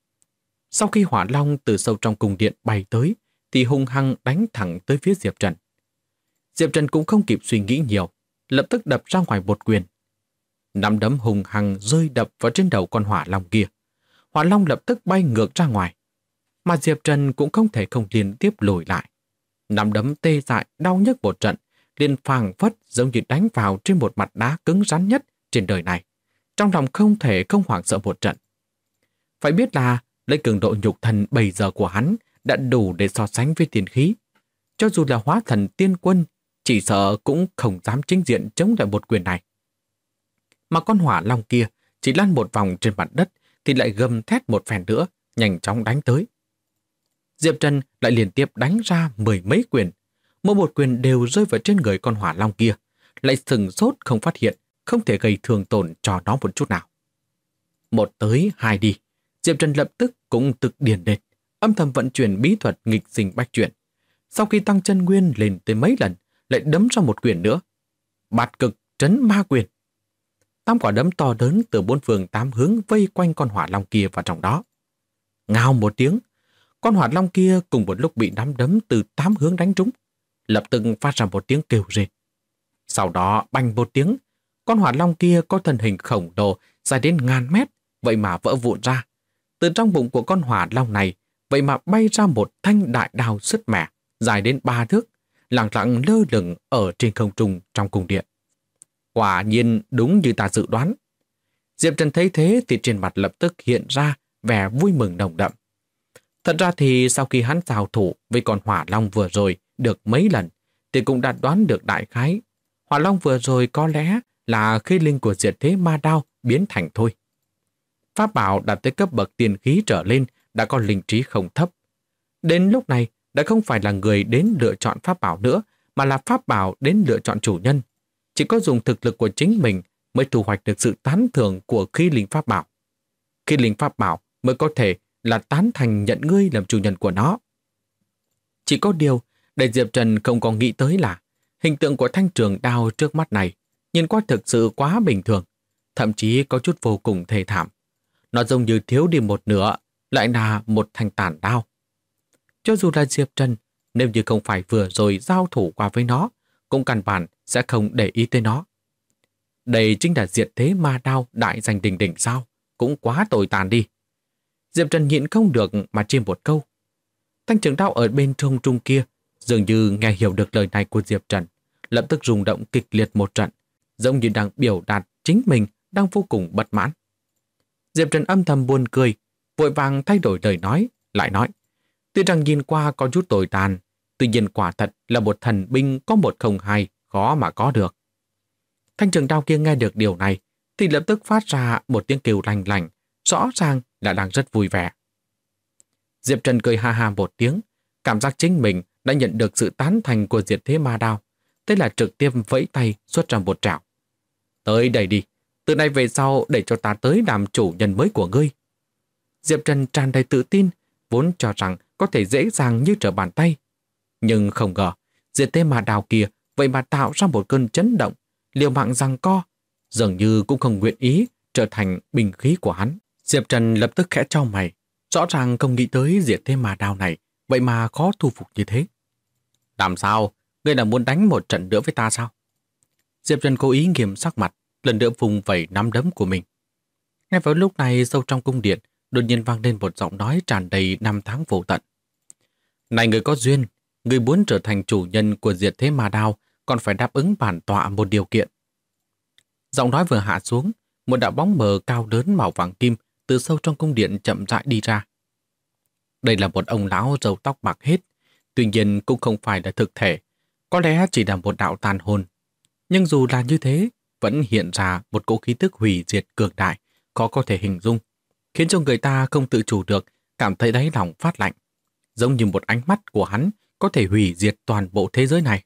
Sau khi hỏa long từ sâu trong cung điện bay tới, thì hung hăng đánh thẳng tới phía Diệp Trần. Diệp Trần cũng không kịp suy nghĩ nhiều, lập tức đập ra ngoài một quyền. Nắm đấm hung hăng rơi đập vào trên đầu con hỏa long kia. Hỏa long lập tức bay ngược ra ngoài. Mà Diệp Trần cũng không thể không liên tiếp lùi lại. Nắm đấm tê dại đau nhức một trận, liền phảng phất giống như đánh vào trên một mặt đá cứng rắn nhất trên đời này. Trong lòng không thể không hoảng sợ một trận. Phải biết là lấy cường độ nhục thân bây giờ của hắn đã đủ để so sánh với tiền khí. Cho dù là hóa thần tiên quân, chỉ sợ cũng không dám chính diện chống lại một quyền này. Mà con hỏa long kia chỉ lăn một vòng trên mặt đất thì lại gầm thét một phen nữa, nhanh chóng đánh tới. Diệp Trần lại liên tiếp đánh ra mười mấy quyền. Mỗi một quyền đều rơi vào trên người con hỏa long kia, lại sừng sốt không phát hiện, không thể gây thương tổn cho nó một chút nào. Một tới hai đi, Diệp Trần lập tức cũng tự điền lên, âm thầm vận chuyển bí thuật nghịch sinh bách chuyển. Sau khi tăng chân nguyên lên tới mấy lần, lại đấm ra một quyền nữa. Bát cực trấn ma quyền. 8 quả đấm to lớn từ bốn phương tám hướng vây quanh con hỏa long kia vào trong đó. Ngao một tiếng, con hỏa long kia cùng một lúc bị nắm đấm từ 8 hướng đánh trúng, lập tức phát ra một tiếng kêu rên. Sau đó bành một tiếng, con hỏa long kia có thân hình khổng lồ dài đến ngàn mét, vậy mà vỡ vụn ra. Từ trong bụng của con hỏa long này, vậy mà bay ra một thanh đại đao sứt mẻ, dài đến 3 thước, lẳng lặng lơ lửng ở trên không trung trong cung điện. Quả nhiên đúng như ta dự đoán. Diệp Trần thấy thế thì trên mặt lập tức hiện ra vẻ vui mừng nồng đậm. Thật ra thì sau khi hắn giao thủ với con hỏa long vừa rồi được mấy lần, thì cũng đã đoán được đại khái. Hỏa long vừa rồi có lẽ là khí linh của diệt thế ma đao biến thành thôi. Pháp bảo đạt tới cấp bậc tiền khí trở lên đã có linh trí không thấp. Đến lúc này đã không phải là người đến lựa chọn pháp bảo nữa, mà là pháp bảo đến lựa chọn chủ nhân. Chỉ có dùng thực lực của chính mình mới thu hoạch được sự tán thưởng của khí linh pháp bảo. Khí linh pháp bảo mới có thể là tán thành nhận ngươi làm chủ nhân của nó. Chỉ có điều, để Diệp Trần không có nghĩ tới là hình tượng của thanh trường đao trước mắt này nhìn qua thực sự quá bình thường, thậm chí có chút vô cùng thê thảm. Nó giống như thiếu đi một nửa, lại là một thanh tản đao. Cho dù là Diệp Trần, nếu như không phải vừa rồi giao thủ qua với nó, cũng căn bản sẽ không để ý tới nó. Đây chính là diệt thế ma đao đại danh đỉnh đỉnh sao, cũng quá tồi tàn đi. Diệp Trần nhịn không được mà chêm một câu. Thanh trường đao ở bên trong trung kia dường như nghe hiểu được lời này của Diệp Trần, lập tức rung động kịch liệt một trận, giống như đang biểu đạt chính mình đang vô cùng bất mãn. Diệp Trần âm thầm buồn cười, vội vàng thay đổi lời nói, lại nói: tuy rằng nhìn qua có chút tồi tàn, tuy nhiên quả thật là một thần binh có 102, khó mà có được. Thanh trường đao kia nghe được điều này thì lập tức phát ra một tiếng kêu lanh lành, rõ ràng là đang rất vui vẻ. Diệp Trần cười ha ha một tiếng, cảm giác chính mình đã nhận được sự tán thành của diệt thế ma đao, thế là trực tiếp vẫy tay xuất ra một trảo. Tới đây đi, từ nay về sau để cho ta tới làm chủ nhân mới của ngươi. Diệp Trần tràn đầy tự tin, vốn cho rằng có thể dễ dàng như trở bàn tay. Nhưng không ngờ, diệt thế ma đao kia vậy mà tạo ra một cơn chấn động, liều mạng giằng co, dường như cũng không nguyện ý trở thành binh khí của hắn. Diệp Trần lập tức khẽ chau mày, rõ ràng không nghĩ tới diệt thế ma đao này, vậy mà khó thu phục như thế. Làm sao? Ngươi là muốn đánh một trận nữa với ta sao? Diệp Trần cố ý nghiêm sắc mặt, lần nữa vùng vẩy nắm đấm của mình. Ngay vào lúc này, sâu trong cung điện, đột nhiên vang lên một giọng nói tràn đầy năm tháng vô tận. Này người có duyên, người muốn trở thành chủ nhân của diệt thế ma đao, còn phải đáp ứng bản tọa một điều kiện. Giọng nói vừa hạ xuống, một đạo bóng mờ cao lớn màu vàng kim từ sâu trong cung điện chậm rãi đi ra. Đây là một ông lão râu tóc bạc hết, tuy nhiên cũng không phải là thực thể, có lẽ chỉ là một đạo tàn hồn. Nhưng dù là như thế, vẫn hiện ra một cỗ khí tức hủy diệt cường đại, khó có thể hình dung, khiến cho người ta không tự chủ được, cảm thấy đáy lòng phát lạnh, giống như một ánh mắt của hắn có thể hủy diệt toàn bộ thế giới này.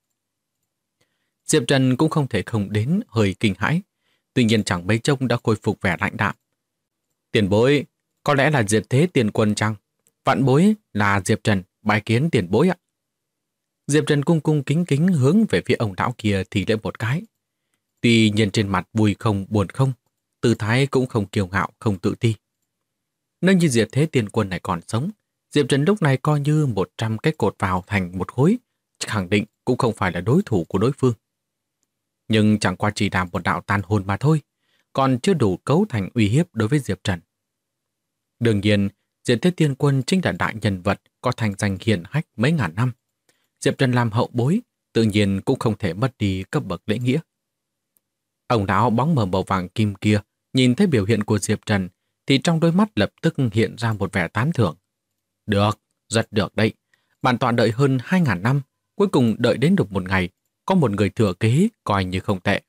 Diệp Trần cũng không thể không đến hơi kinh hãi, tuy nhiên chẳng mấy chốc đã khôi phục vẻ lạnh đạm. Tiền bối, có lẽ là diệt thế tiền quân chăng? Vạn bối là Diệp Trần, bái kiến tiền bối ạ. Diệp Trần cung cung kính kính hướng về phía ông lão kia thì lễ một cái. Tuy nhiên trên mặt vui không buồn không, tư thái cũng không kiêu ngạo không tự ti. Nếu như diệt thế tiền quân này còn sống, Diệp Trần lúc này coi như 100 cái cột vào thành một khối, khẳng định cũng không phải là đối thủ của đối phương. Nhưng chẳng qua chỉ là một đạo tàn hồn mà thôi, còn chưa đủ cấu thành uy hiếp đối với Diệp Trần. Đương nhiên, diệt thế tiên quân chính là đại nhân vật có thành danh hiển hách mấy ngàn năm. Diệp Trần làm hậu bối, tự nhiên cũng không thể mất đi cấp bậc lễ nghĩa. Ông lão bóng mờ màu vàng kim kia nhìn thấy biểu hiện của Diệp Trần thì trong đôi mắt lập tức hiện ra một vẻ tán thưởng. Được, rất được đấy. Bản tọa đợi hơn 2.000 năm, cuối cùng đợi đến được một ngày, có một người thừa kế coi như không tệ.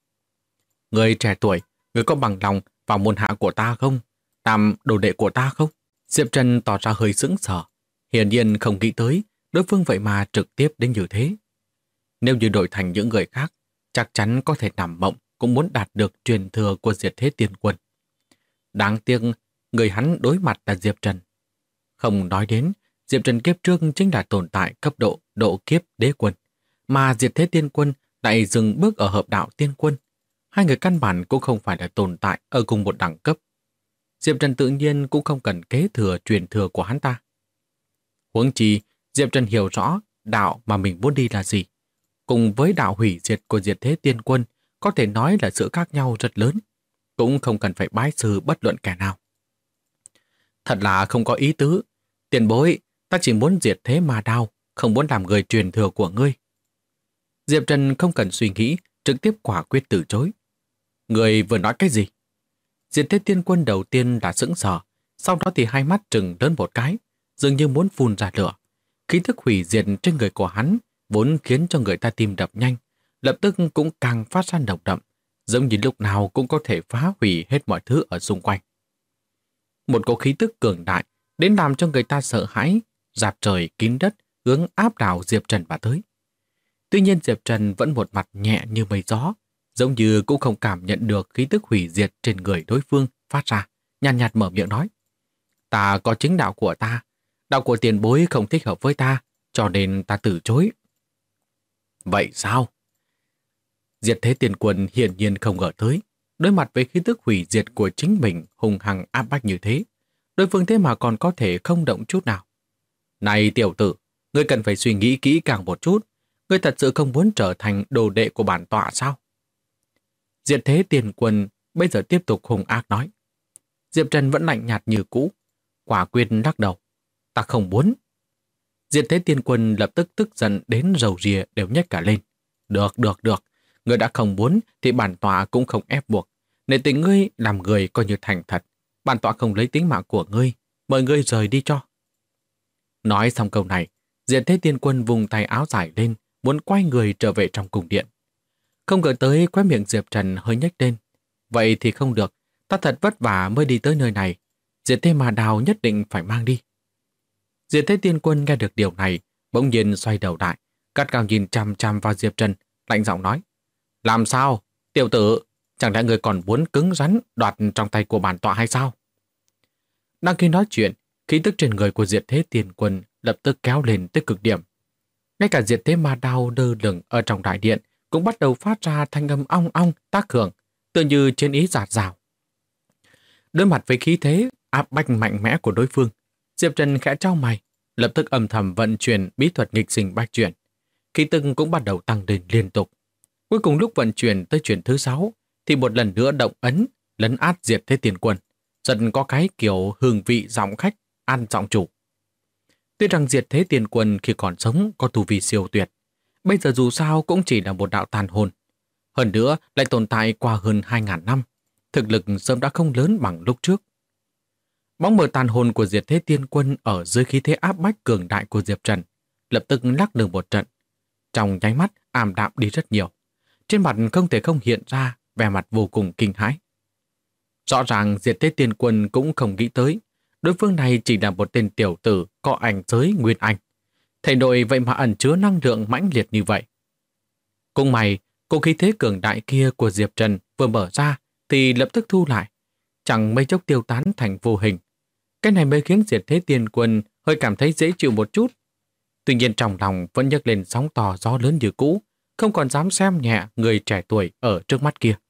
Người trẻ tuổi, người có bằng lòng vào môn hạ của ta không? Làm đồ đệ của ta không? Diệp Trần tỏ ra hơi sững sờ, hiển nhiên không nghĩ tới đối phương vậy mà trực tiếp đến như thế. Nếu như đổi thành những người khác, chắc chắn có thể nằm mộng cũng muốn đạt được truyền thừa của diệt thế tiên quân. Đáng tiếc, người hắn đối mặt là Diệp Trần. Không nói đến, Diệp Trần kiếp trước chính là tồn tại cấp độ kiếp đế quân, mà diệt thế tiên quân lại dừng bước ở hợp đạo tiên quân. Hai người căn bản cũng không phải là tồn tại ở cùng một đẳng cấp. Diệp Trần tự nhiên cũng không cần kế thừa truyền thừa của hắn ta. Huống chi, Diệp Trần hiểu rõ đạo mà mình muốn đi là gì. Cùng với đạo hủy diệt của diệt thế tiên quân, có thể nói là sự khác nhau rất lớn, cũng không cần phải bái sư bất luận kẻ nào. Thật là không có ý tứ. Tiền bối, ta chỉ muốn diệt thế ma đao, không muốn làm người truyền thừa của ngươi. Diệp Trần không cần suy nghĩ, trực tiếp quả quyết từ chối. Người vừa nói cái gì? Diệt thế tiên quân đầu tiên đã sững sờ, sau đó thì hai mắt trừng lớn một cái, dường như muốn phun ra lửa. Khí thức hủy diệt trên người của hắn vốn khiến cho người ta tim đập nhanh, lập tức cũng càng phát ra nồng đậm, giống như lúc nào cũng có thể phá hủy hết mọi thứ ở xung quanh. Một cỗ khí tức cường đại đến làm cho người ta sợ hãi, rạp trời kín đất hướng áp đảo Diệp Trần mà tới. Tuy nhiên Diệp Trần vẫn một mặt nhẹ như mây gió, giống như cũng không cảm nhận được khí tức hủy diệt trên người đối phương phát ra, nhàn nhạt mở miệng nói. Ta có chính đạo của ta, đạo của tiền bối không thích hợp với ta, cho nên ta từ chối. Vậy sao? Diệt thế tiền quân hiển nhiên không ngờ tới, đối mặt với khí tức hủy diệt của chính mình hùng hăng áp bách như thế, đối phương thế mà còn có thể không động chút nào. Này tiểu tử, ngươi cần phải suy nghĩ kỹ càng một chút, ngươi thật sự không muốn trở thành đồ đệ của bản tọa sao? Diệt thế tiền quân bây giờ tiếp tục hung ác nói. Diệp Trần vẫn lạnh nhạt như cũ, quả quyết lắc đầu. Ta không muốn. Diệt thế tiên quân lập tức tức giận đến rầu rìa đều nhếch cả lên. Được. Ngươi đã không muốn thì bản tọa cũng không ép buộc. Nể tình ngươi làm người coi như thành thật. Bản tọa không lấy tính mạng của ngươi, mời ngươi rời đi cho. Nói xong câu này, Diệt thế tiên quân vùng tay áo dài lên, muốn quay người trở về trong cung điện. Không ngờ tới khóe miệng Diệp Trần hơi nhếch lên. Vậy thì không được, ta thật vất vả mới đi tới nơi này. Diệt thế ma đao nhất định phải mang đi. Diệt thế tiên quân nghe được điều này, bỗng nhiên xoay đầu lại, gắt gao nhìn chằm chằm vào Diệp Trần, lạnh giọng nói. Làm sao? Tiểu tử, chẳng lẽ người còn muốn cứng rắn đoạt trong tay của bản tọa hay sao? Đang khi nói chuyện, khí tức trên người của Diệt thế tiên quân lập tức kéo lên tới cực điểm. Ngay cả diệt thế ma đao đơ lửng ở trong đại điện cũng bắt đầu phát ra thanh âm ong ong tác hưởng, tựa như chiến ý dạt dào. Đối mặt với khí thế áp bách mạnh mẽ của đối phương, Diệp Trần khẽ chau mày, lập tức âm thầm vận chuyển bí thuật nghịch sinh bách chuyển. khí tức cũng bắt đầu tăng lên liên tục. Cuối cùng lúc vận chuyển tới chuyển thứ 6 thì một lần nữa động ấn lấn át Diệt Thế Tiên Quân, dần có cái kiểu hương vị giọng khách ăn giọng chủ. Tuy rằng Diệt Thế Tiên Quân khi còn sống có tu vi siêu tuyệt, bây giờ dù sao cũng chỉ là một đạo tàn hồn. Hơn nữa lại tồn tại qua hơn 2.000 năm, thực lực sớm đã không lớn bằng lúc trước. Bóng mờ tàn hồn của Diệt Thế Tiên Quân ở dưới khí thế áp bách cường đại của Diệp Trần lập tức lắc lư một trận. Trong nháy mắt ảm đạm đi rất nhiều. Trên mặt không thể không hiện ra vẻ mặt vô cùng kinh hãi. Rõ ràng Diệt Thế Tiên Quân cũng không nghĩ tới đối phương này chỉ là một tên tiểu tử có ảnh giới nguyên anh. Thể nội vậy mà ẩn chứa năng lượng mãnh liệt như vậy. Cũng may, cô khí thế cường đại kia của Diệp Trần vừa mở ra thì lập tức thu lại, chẳng mấy chốc tiêu tán thành vô hình. Cái này mới khiến Diệt Thế Tiên Quân hơi cảm thấy dễ chịu một chút. Tuy nhiên trong lòng vẫn nhấc lên sóng to gió lớn như cũ, không còn dám xem nhẹ người trẻ tuổi ở trước mắt kia.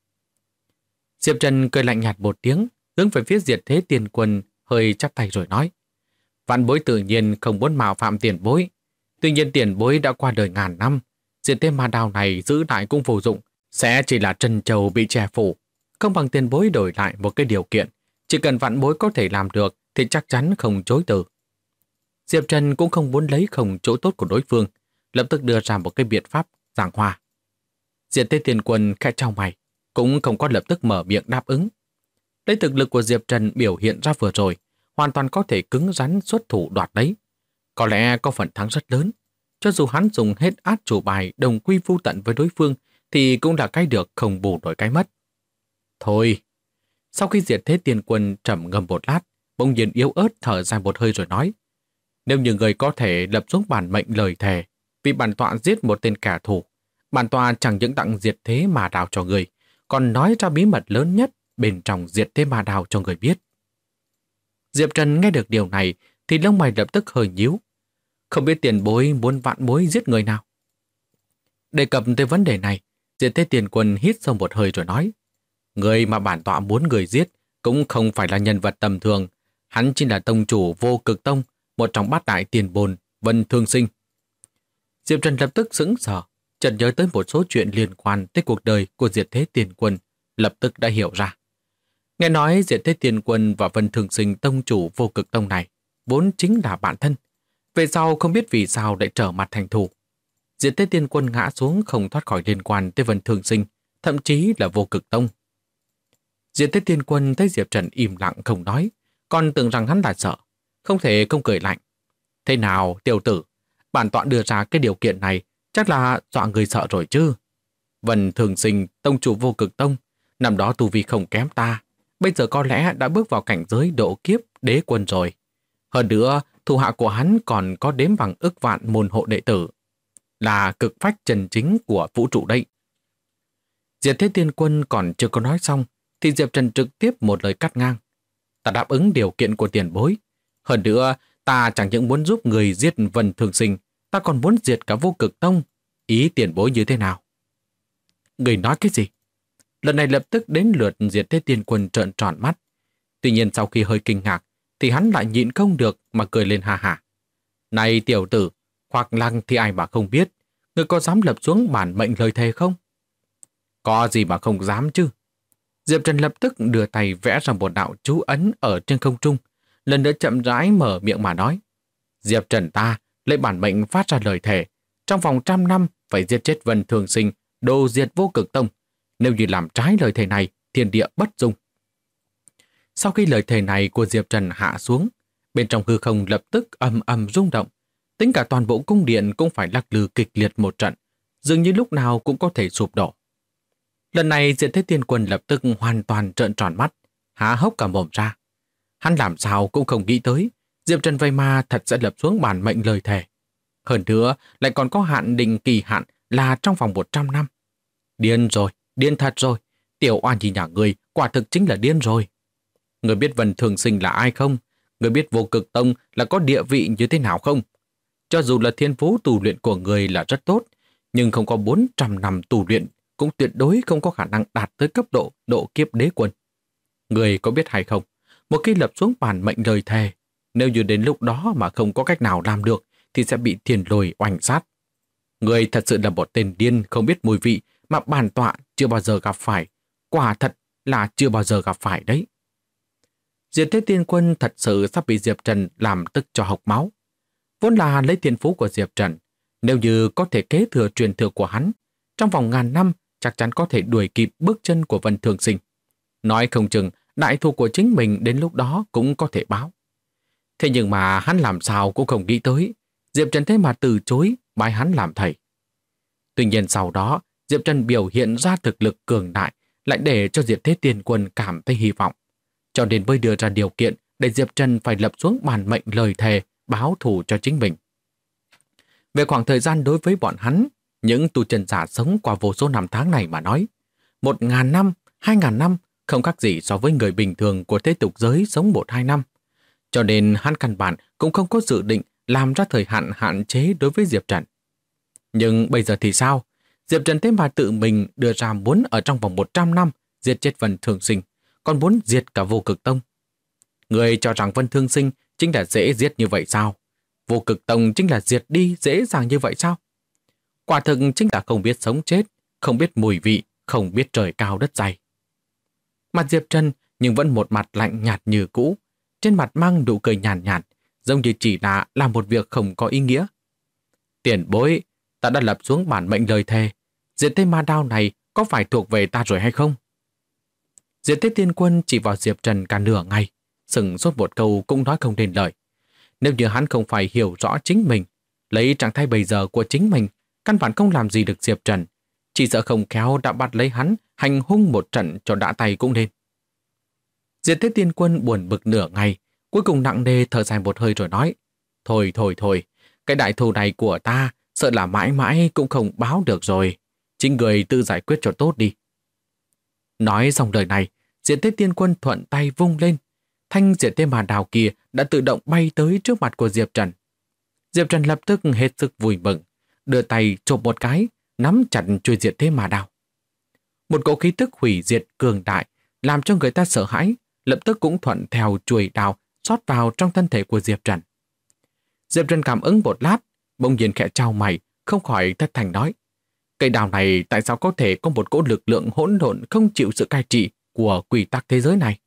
Diệp Trần cười lạnh nhạt một tiếng, hướng về phía Diệt Thế Tiên Quân hơi chắp tay rồi nói: Vạn bối tự nhiên không muốn mạo phạm tiền bối. Tuy nhiên tiền bối đã qua đời ngàn năm, Diệt Thế Ma Đao này giữ lại cũng vô dụng, sẽ chỉ là trân châu bị che phủ. Không bằng tiền bối đổi lại một cái điều kiện, chỉ cần vạn bối có thể làm được thì chắc chắn không chối từ. Diệp Trần cũng không muốn lấy không chỗ tốt của đối phương, lập tức đưa ra một cái biện pháp giảng hòa. Diệt Thế Tiên Quân khẽ chau mày, cũng không có lập tức mở miệng đáp ứng. Lấy thực lực của Diệp Trần biểu hiện ra vừa rồi, hoàn toàn có thể cứng rắn xuất thủ đoạt đấy. Có lẽ có phần thắng rất lớn. Cho dù hắn dùng hết át chủ bài đồng quy vu tận với đối phương, thì cũng là cái được không bù nổi cái mất. Thôi, sau khi Diệt Thế Tiên Quân trầm ngâm một lát, bỗng nhiên yếu ớt thở dài một hơi rồi nói: Nếu như người có thể lập xuống bản mệnh lời thề, vì bản tọa giết một tên kẻ thù, bản tọa chẳng những tặng Diệt Thế Ma Đao cho người, còn nói ra bí mật lớn nhất bên trong Diệt Thế Ma Đao cho người biết. Diệp Trần nghe được điều này thì lông mày lập tức hơi nhíu. Không biết tiền bối muốn vạn bối giết người nào? Đề cập tới vấn đề này, Diệt Thế Tiên Quân hít sâu một hơi rồi nói: Người mà bản tọa muốn người giết cũng không phải là nhân vật tầm thường. Hắn chính là tông chủ Vô Cực Tông, một trong bát đại tiền bồn, Vân Thương Sinh. Diệp Trần lập tức sững sờ, chợt nhớ tới một số chuyện liên quan tới cuộc đời của Diệt Thế Tiên Quân, lập tức đã hiểu ra. Nghe nói Diệt Thế Tiên Quân và Vân Thương Sinh tông chủ Vô Cực Tông này vốn chính là bạn thân. Về sau không biết vì sao lại trở mặt thành thù. Diệt Thế Tiên Quân ngã xuống không thoát khỏi liên quan tới Vân Thương Sinh, thậm chí là Vô Cực Tông. Diệt Thế Tiên Quân thấy Diệp Trần im lặng không nói, còn tưởng rằng hắn là sợ, không thể không cười lạnh. Thế nào, tiểu tử, bản tọa đưa ra cái điều kiện này chắc là dọa người sợ rồi chứ. Vân Thương Sinh, tông chủ Vô Cực Tông, năm đó tu vi không kém ta, bây giờ có lẽ đã bước vào cảnh giới độ kiếp đế quân rồi. Hơn nữa, thủ hạ của hắn còn có đếm bằng ức vạn môn hộ đệ tử, là cực phách chân chính của vũ trụ đây. Diệt Thế Tiên Quân còn chưa có nói xong, thì Diệp Trần trực tiếp một lời cắt ngang. Ta đáp ứng điều kiện của tiền bối. Hơn nữa, ta chẳng những muốn giúp người giết Vân Thương Sinh, ta còn muốn diệt cả Vô Cực Tông. Ý tiền bối như thế nào? Người nói cái gì? Lần này lập tức đến lượt Diệt Thế Tiên Quân trợn tròn mắt. Tuy nhiên sau khi hơi kinh ngạc, thì hắn lại nhịn không được mà cười lên ha hả. Này tiểu tử, hoặc lăng thì ai mà không biết, người có dám lập xuống bản mệnh lời thề không? Có gì mà không dám chứ? Diệp Trần lập tức đưa tay vẽ ra một đạo chú ấn ở trên không trung, lần nữa chậm rãi mở miệng mà nói: Diệp Trần ta lấy bản mệnh phát ra lời thề, trong vòng 100 năm phải giết chết Vân Thường Sinh, đồ diệt Vô Cực Tông. Nếu như làm trái lời thề này, thiên địa bất dung. Sau khi lời thề này của Diệp Trần hạ xuống, bên trong hư không lập tức ầm ầm rung động, tính cả toàn bộ cung điện cũng phải lắc lư kịch liệt một trận, dường như lúc nào cũng có thể sụp đổ. Lần này Diệt Thế Tiên Quân lập tức hoàn toàn trợn tròn mắt, há hốc cả mồm ra. Hắn làm sao cũng không nghĩ tới Diệp Trần vậy mà thật sẽ lập xuống bản mệnh lời thề. Hơn nữa lại còn có hạn định kỳ hạn là trong vòng 100 năm. Điên rồi, điên thật rồi. Tiểu oan nhi nhà ngươi quả thực chính là điên rồi. Người biết Vân Thường Sinh là ai không? Người biết Vô Cực Tông là có địa vị như thế nào không? Cho dù là thiên phú tu luyện của người là rất tốt, nhưng không có 400 năm tu luyện cũng tuyệt đối không có khả năng đạt tới cấp độ độ kiếp đế quân. Người có biết hay không? Một khi lập xuống bản mệnh lời thề, nếu như đến lúc đó mà không có cách nào làm được thì sẽ bị thiên lôi oanh sát. Người thật sự là một tên điên không biết mùi vị mà bản tọa chưa bao giờ gặp phải. Quả thật là chưa bao giờ gặp phải đấy. Diệt Thế Tiên Quân thật sự sắp bị Diệp Trần làm tức cho hộc máu. Vốn là lấy thiên phú của Diệp Trần, nếu như có thể kế thừa truyền thừa của hắn, trong vòng ngàn năm chắc chắn có thể đuổi kịp bước chân của Vân Thường Sinh. Nói không chừng đại thù của chính mình đến lúc đó cũng có thể báo. Thế nhưng mà hắn làm sao cũng không nghĩ tới, Diệp Trần thế mà từ chối bái hắn làm thầy. Tuy nhiên sau đó, Diệp Trần biểu hiện ra thực lực cường đại, lại để cho Diệt Thế Tiên Quân cảm thấy hy vọng. Cho nên mới đưa ra điều kiện để Diệp Trần phải lập xuống bản mệnh lời thề báo thù cho chính mình. Về khoảng thời gian đối với bọn hắn, những tu chân giả sống qua vô số năm tháng này mà nói, 1.000 năm, 2.000 năm không khác gì so với người bình thường của thế tục giới sống 1-2 năm. Cho nên hắn căn bản cũng không có dự định làm ra thời hạn hạn chế đối với Diệp Trần. Nhưng bây giờ thì sao? Diệp Trần thế mà tự mình đưa ra muốn ở trong vòng 100 năm diệt chết Vân Thường Sinh, còn muốn diệt cả Vô Cực Tông. Người cho rằng Vân Thường Sinh chính là dễ giết như vậy sao? Vô Cực Tông chính là diệt đi dễ dàng như vậy sao? Quả thực chính là không biết sống chết, không biết mùi vị, không biết trời cao đất dày. Mặt Diệp Trần nhưng vẫn một mặt lạnh nhạt như cũ, trên mặt mang nụ cười nhàn nhạt, giống như chỉ là làm một việc không có ý nghĩa. Tiền bối, ta đã lập xuống bản mệnh lời thề, diệt thế ma đao này có phải thuộc về ta rồi hay không? Diệt Thế Tiên Quân chỉ vào Diệp Trần cả nửa ngày, sừng sốt một câu cũng nói không nên lời. Nếu như hắn không phải hiểu rõ chính mình, lấy trạng thái bây giờ của chính mình, căn bản không làm gì được Diệp Trần, chỉ sợ không khéo đã bắt lấy hắn hành hung một trận cho đã tay cũng nên. Diệt Thế Tiên Quân buồn bực nửa ngày, cuối cùng nặng nề thở dài một hơi rồi nói, thôi, cái đại thù này của ta sợ là mãi mãi cũng không báo được rồi, chính người tự giải quyết cho tốt đi. Nói xong lời này, Diệt Thế Tiên Quân thuận tay vung lên, thanh diệt thế ma đào kia đã tự động bay tới trước mặt của Diệp Trần. Diệp Trần lập tức hết sức vui mừng, đưa tay chộp một cái, nắm chặt chuôi diệt thế ma đào. Một cỗ khí tức hủy diệt cường đại, làm cho người ta sợ hãi, lập tức cũng thuận theo chuôi đào xót vào trong thân thể của Diệp Trần. Diệp Trần cảm ứng một lát, bỗng nhiên khẽ chau mày, không khỏi thất thanh nói, cây đào này tại sao có thể có một cỗ lực lượng hỗn độn không chịu sự cai trị của quy tắc thế giới này?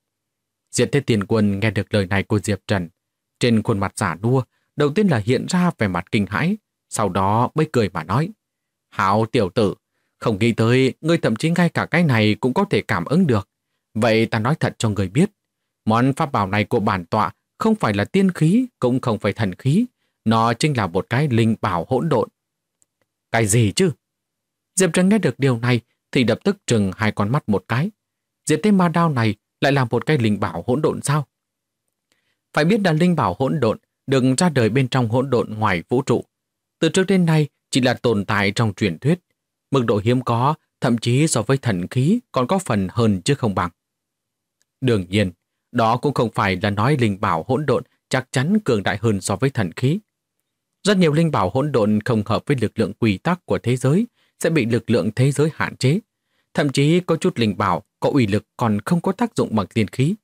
Diệt Thế Tiên Quân nghe được lời này của Diệp Trần, trên khuôn mặt giả nua, đầu tiên là hiện ra vẻ mặt kinh hãi, sau đó mới cười mà nói, Hảo tiểu tử, không nghĩ tới ngươi thậm chí ngay cả cái này cũng có thể cảm ứng được. Vậy ta nói thật cho người biết, món pháp bảo này của bản tọa không phải là tiên khí, cũng không phải thần khí, nó chính là một cái linh bảo hỗn độn. Cái gì chứ? Diệp Trần nghe được điều này thì lập tức trừng hai con mắt một cái. Diệt thế ma đao này lại là một cái linh bảo hỗn độn sao? Phải biết là linh bảo hỗn độn được ra đời bên trong hỗn độn ngoài vũ trụ. Từ trước đến nay chỉ là tồn tại trong truyền thuyết. Mức độ hiếm có, thậm chí so với thần khí còn có phần hơn chứ không bằng. Đương nhiên, đó cũng không phải là nói linh bảo hỗn độn chắc chắn cường đại hơn so với thần khí. Rất nhiều linh bảo hỗn độn không hợp với lực lượng quy tắc của thế giới sẽ bị lực lượng thế giới hạn chế. Thậm chí có chút linh bảo có uy lực còn không có tác dụng bằng tiên khí.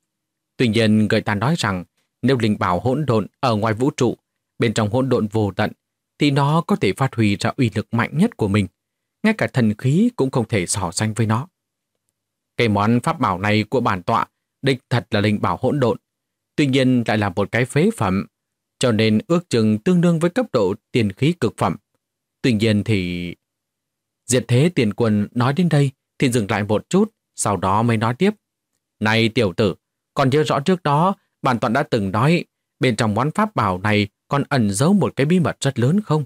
Tuy nhiên, người ta nói rằng nếu linh bảo hỗn độn ở ngoài vũ trụ, bên trong hỗn độn vô tận, thì nó có thể phát huy ra uy lực mạnh nhất của mình. Ngay cả thần khí cũng không thể so sánh với nó. Cái món pháp bảo này của bản tọa đích thật là linh bảo hỗn độn, tuy nhiên lại là một cái phế phẩm, cho nên ước chừng tương đương với cấp độ tiền khí cực phẩm. Tuy nhiên thì... Diệt Thế Tiên Quân nói đến đây thì dừng lại một chút, sau đó mới nói tiếp. Này tiểu tử, còn nhớ rõ trước đó bản tọa đã từng nói bên trong món pháp bảo này còn ẩn giấu một cái bí mật rất lớn không?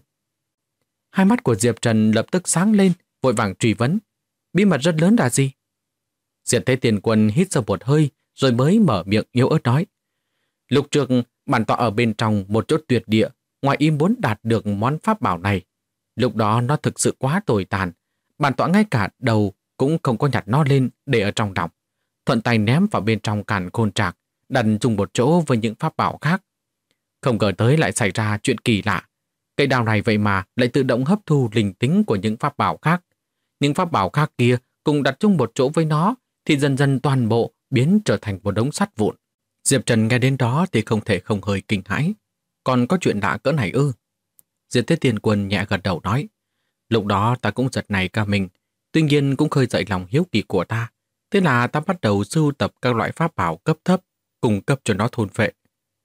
Hai mắt của Diệp Trần lập tức sáng lên, vội vàng truy vấn. Bí mật rất lớn là gì? Diệt Thế Tiên Quân hít sâu một hơi rồi mới mở miệng yếu ớt nói. Lúc trước bản tọa ở bên trong một chỗ tuyệt địa, ngoài ý muốn đạt được món pháp bảo này. Lúc đó nó thực sự quá tồi tàn, bản tọa ngay cả đầu cũng không có nhặt nó lên để ở trong lòng. Thuận tay ném vào bên trong càn khôn trạc, đặt chung một chỗ với những pháp bảo khác. Không ngờ tới lại xảy ra chuyện kỳ lạ. Cây đao này vậy mà lại tự động hấp thu linh tính của những pháp bảo khác. Những pháp bảo khác kia cùng đặt chung một chỗ với nó thì dần dần toàn bộ biến trở thành một đống sắt vụn. Diệp Trần nghe đến đó thì không thể không hơi kinh hãi. Còn có chuyện lạ cỡ này ư? Diệt Thế Tiên Quân nhẹ gật đầu nói, lúc đó ta cũng giật nảy cả mình, tuy nhiên cũng khơi dậy lòng hiếu kỳ của ta. Thế là ta bắt đầu sưu tập các loại pháp bảo cấp thấp, cung cấp cho nó thôn phệ.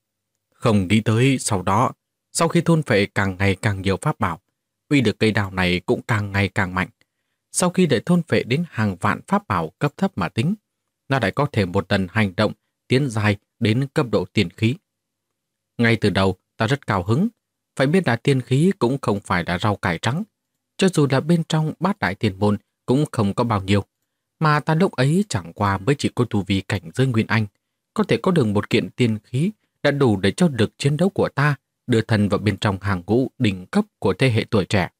Không nghĩ tới sau đó, sau khi thôn phệ càng ngày càng nhiều pháp bảo, uy lực cây đao này cũng càng ngày càng mạnh. Sau khi để thôn phệ đến hàng vạn pháp bảo cấp thấp mà tính, nó lại có thể một lần hành động tiến dài đến cấp độ tiên khí. Ngay từ đầu, ta rất cao hứng. Phải biết là tiên khí cũng không phải là rau cải trắng. Cho dù là bên trong bát đại tiên môn cũng không có bao nhiêu. Mà ta lúc ấy chẳng qua mới chỉ có tu vi cảnh giới Nguyên Anh. Có thể có được một kiện tiên khí đã đủ để cho lực chiến đấu của ta đưa thân vào bên trong hàng ngũ đỉnh cấp của thế hệ tuổi trẻ.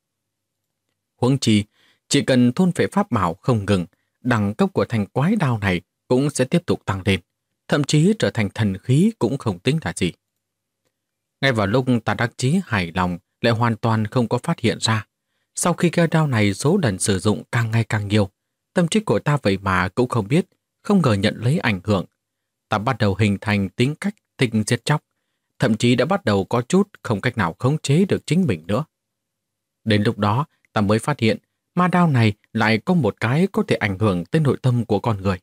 Huống chi, chỉ cần thôn phệ pháp bảo không ngừng, đẳng cấp của thanh quái đao này cũng sẽ tiếp tục tăng lên, thậm chí trở thành thần khí cũng không tính là gì. Ngay vào lúc ta đắc chí hài lòng lại hoàn toàn không có phát hiện ra, sau khi cây đao này số lần sử dụng càng ngày càng nhiều, tâm trí của ta vậy mà cũng không biết, không ngờ nhận lấy ảnh hưởng. Ta bắt đầu hình thành tính cách thích giết chóc, thậm chí đã bắt đầu có chút không cách nào khống chế được chính mình nữa. Đến lúc đó, ta mới phát hiện ma đao này lại có một cái có thể ảnh hưởng tới nội tâm của con người.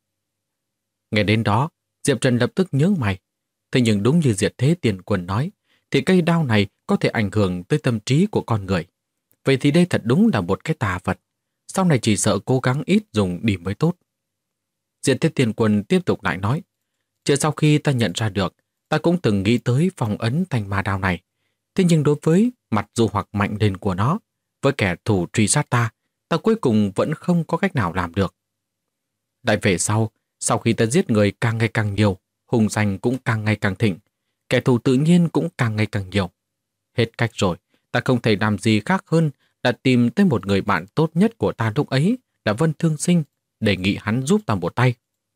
Nghe đến đó, Diệp Trần lập tức nhướng mày. Thế nhưng đúng như Diệt Thế Tiên Quân nói, thì cây đao này có thể ảnh hưởng tới tâm trí của con người. Vậy thì đây thật đúng là một cái tà vật. Sau này chỉ sợ cố gắng ít dùng đi mới tốt. Diệt Thế Tiên Quân tiếp tục lại nói, chỉ sau khi ta nhận ra được, ta cũng từng nghĩ tới phong ấn thành ma đao này. Thế nhưng đối với mặt dụ hoặc mạnh lên của nó, với kẻ thù truy sát ta, ta cuối cùng vẫn không có cách nào làm được. Lại về sau khi ta giết người càng ngày càng nhiều, hung danh cũng càng ngày càng thịnh, kẻ thù tự nhiên cũng càng ngày càng nhiều. Hết cách rồi, ta không thể làm gì khác hơn là tìm tới một người bạn tốt nhất của ta lúc ấy là Vân Thương Sinh, đề nghị hắn giúp ta một tay.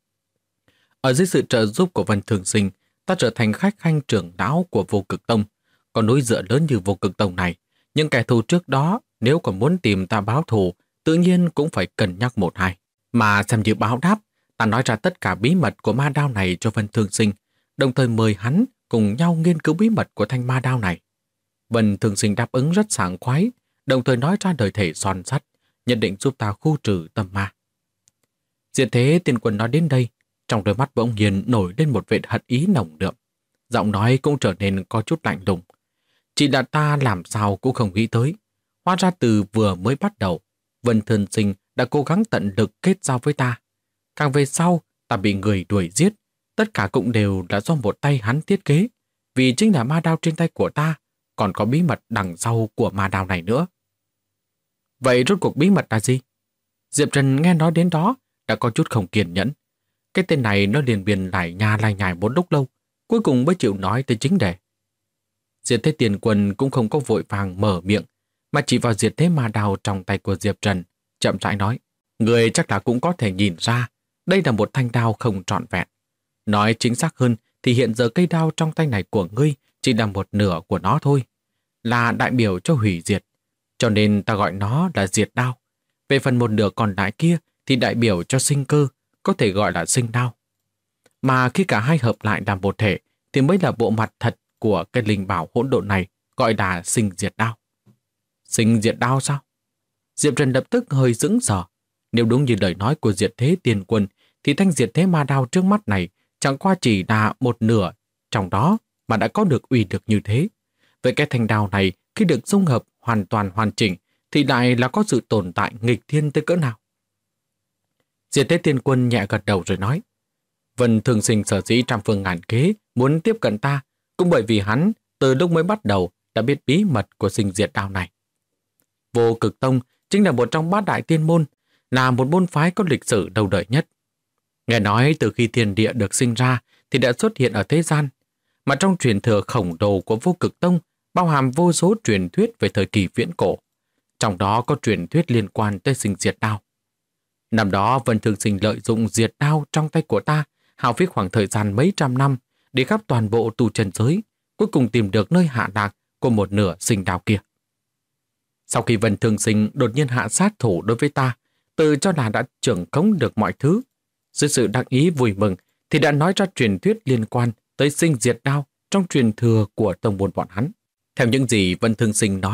Ở dưới sự trợ giúp của Vân Thương Sinh, ta trở thành khách khanh trưởng lão của Vô Cực Tông. Còn núi dựa lớn như Vô Cực Tông này, những kẻ thù trước đó nếu còn muốn tìm ta báo thù, tự nhiên cũng phải cân nhắc một hai. Mà xem như báo đáp, ta nói ra tất cả bí mật của ma đao này cho Vân Thương Sinh, đồng thời mời hắn cùng nhau nghiên cứu bí mật của thanh ma đao này. Vân Thương Sinh đáp ứng rất sảng khoái, đồng thời nói ra lời thể son sắt, nhất định giúp ta khu trừ tâm ma. Diệt Thế Tiên Quân nói đến đây, trong đôi mắt bỗng nhiên nổi lên một vệt hận ý nồng đượm. Giọng nói cũng trở nên có chút lạnh lùng. Chỉ là ta làm sao cũng không nghĩ tới. Hóa ra từ vừa mới bắt đầu, Vân Thương Sinh đã cố gắng tận lực kết giao với ta. Càng về sau, ta bị người đuổi giết. Tất cả cũng đều là do một tay hắn thiết kế. Vì chính là ma đao trên tay của ta, còn có bí mật đằng sau của ma đao này nữa. Vậy rốt cuộc bí mật là gì? Diệp Trần nghe nói đến đó, đã có chút không kiên nhẫn. Cái tên này nó liền biền lại nhài một lúc lâu, cuối cùng mới chịu nói tới chính đề. Diệt Thế Tiên Quân cũng không có vội vàng mở miệng, mà chỉ vào diệt thế ma đao trong tay của Diệp Trần, chậm rãi nói, người chắc là cũng có thể nhìn ra, đây là một thanh đao không trọn vẹn. Nói chính xác hơn thì hiện giờ cây đao trong tay này của ngươi chỉ là một nửa của nó thôi, là đại biểu cho hủy diệt, cho nên ta gọi nó là diệt đao. Về phần một nửa còn lại kia thì đại biểu cho sinh cơ, có thể gọi là sinh đao. Mà khi cả hai hợp lại làm một thể thì mới là bộ mặt thật của cái linh bảo hỗn độn này, gọi là sinh diệt đao. Sinh diệt đao sao? Diệp Trần lập tức hơi sững sờ. Nếu đúng như lời nói của Diệt Thế Tiên Quân thì thanh diệt thế ma đao trước mắt này chẳng qua chỉ là một nửa trong đó mà đã có được uy lực như thế. Vậy cái thanh đao này khi được dung hợp hoàn toàn hoàn chỉnh thì lại là có sự tồn tại nghịch thiên tới cỡ nào? Diệt Thế Tiên Quân nhẹ gật đầu rồi nói, Vân Thương Sinh sở dĩ trăm phương ngàn kế muốn tiếp cận ta cũng bởi vì hắn từ lúc mới bắt đầu đã biết bí mật của sinh diệt đao này. Vô Cực Tông chính là một trong bát đại tiên môn, là một môn phái có lịch sử lâu đời nhất. Nghe nói từ khi thiên địa được sinh ra thì đã xuất hiện ở thế gian, mà trong truyền thừa khổng lồ của Vô Cực Tông bao hàm vô số truyền thuyết về thời kỳ viễn cổ. Trong đó có truyền thuyết liên quan tới sinh diệt đao. Năm đó Vân Thương Sinh lợi dụng diệt đao trong tay của ta, hao phí khoảng thời gian mấy trăm năm đi khắp toàn bộ tu chân giới, cuối cùng tìm được nơi hạ lạc của một nửa sinh đao kia. Sau khi Vân Thương Sinh đột nhiên hạ sát thủ đối với ta, tự cho là đã trưởng khống được mọi thứ, dưới sự đắc ý vui mừng thì đã nói ra truyền thuyết liên quan tới sinh diệt đao trong truyền thừa của tông môn bọn hắn. Theo những gì Vân Thương Sinh nói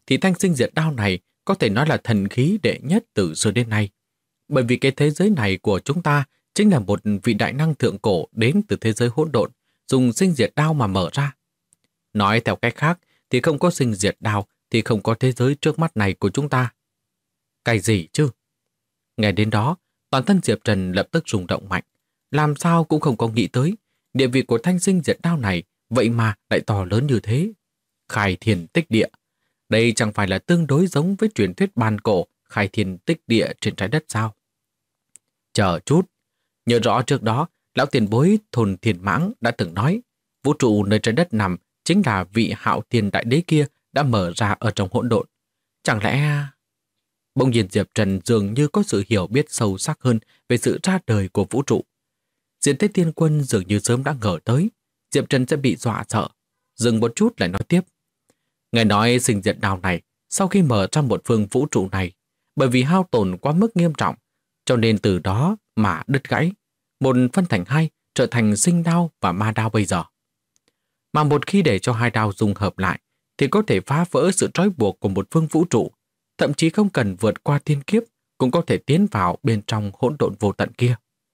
thì thanh sinh diệt đao này có thể nói là thần khí đệ nhất từ xưa đến nay. Bởi vì cái thế giới này của chúng ta chính là một vị đại năng thượng cổ đến từ thế giới hỗn độn, dùng sinh diệt đao mà mở ra. Nói theo cách khác thì không có sinh diệt đao thì không có thế giới trước mắt này của chúng ta. Cái gì chứ? Nghe đến đó, toàn thân Diệp Trần lập tức rung động mạnh. Làm sao cũng không có nghĩ tới, địa vị của thanh sinh diệt đao này vậy mà lại to lớn như thế. Khai thiên tích địa. Đây chẳng phải là tương đối giống với truyền thuyết bàn cổ khai thiên tích địa trên trái đất sao? Chờ chút. Nhớ rõ trước đó, lão tiền bối thôn Thiên Mãng đã từng nói, vũ trụ nơi trái đất nằm chính là vị Hạo Thiên Đại Đế kia đã mở ra ở trong hỗn độn. Chẳng lẽ... Bỗng nhiên Diệp Trần dường như có sự hiểu biết sâu sắc hơn về sự ra đời của vũ trụ. Diện Thế Tiên Quân dường như sớm đã ngờ tới, Diệp Trần sẽ bị dọa sợ. Dừng một chút lại nói tiếp. Nghe nói sinh diệt đao này, sau khi mở ra một phương vũ trụ này, bởi vì hao tổn quá mức nghiêm trọng, cho nên từ đó mà đứt gãy, một phân thành hai, trở thành sinh đao và ma đao bây giờ. Mà một khi để cho hai đao dung hợp lại, thì có thể phá vỡ sự trói buộc của một phương vũ trụ, thậm chí không cần vượt qua thiên kiếp, cũng có thể tiến vào bên trong hỗn độn vô tận kia.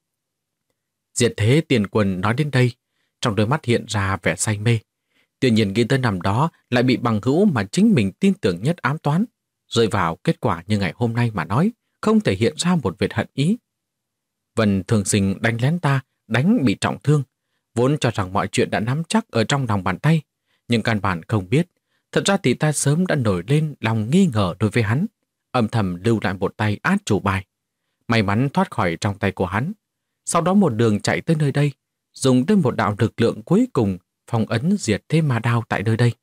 Diệt Thế Tiên Quân nói đến đây, trong đôi mắt hiện ra vẻ say mê. Tuy nhiên nghĩ tới năm đó lại bị bằng hữu mà chính mình tin tưởng nhất ám toán, rơi vào kết quả như ngày hôm nay mà nói, không thể hiện ra một vệt hận ý. Vân Thường Sinh đánh lén ta, đánh bị trọng thương, vốn cho rằng mọi chuyện đã nắm chắc ở trong lòng bàn tay, nhưng căn bản không biết, thật ra thì ta sớm đã nổi lên lòng nghi ngờ đối với hắn, âm thầm lưu lại một tay át chủ bài. May mắn thoát khỏi trong tay của hắn, sau đó một đường chạy tới nơi đây, dùng tới một đạo lực lượng cuối cùng phong ấn diệt thế ma đao tại nơi đây.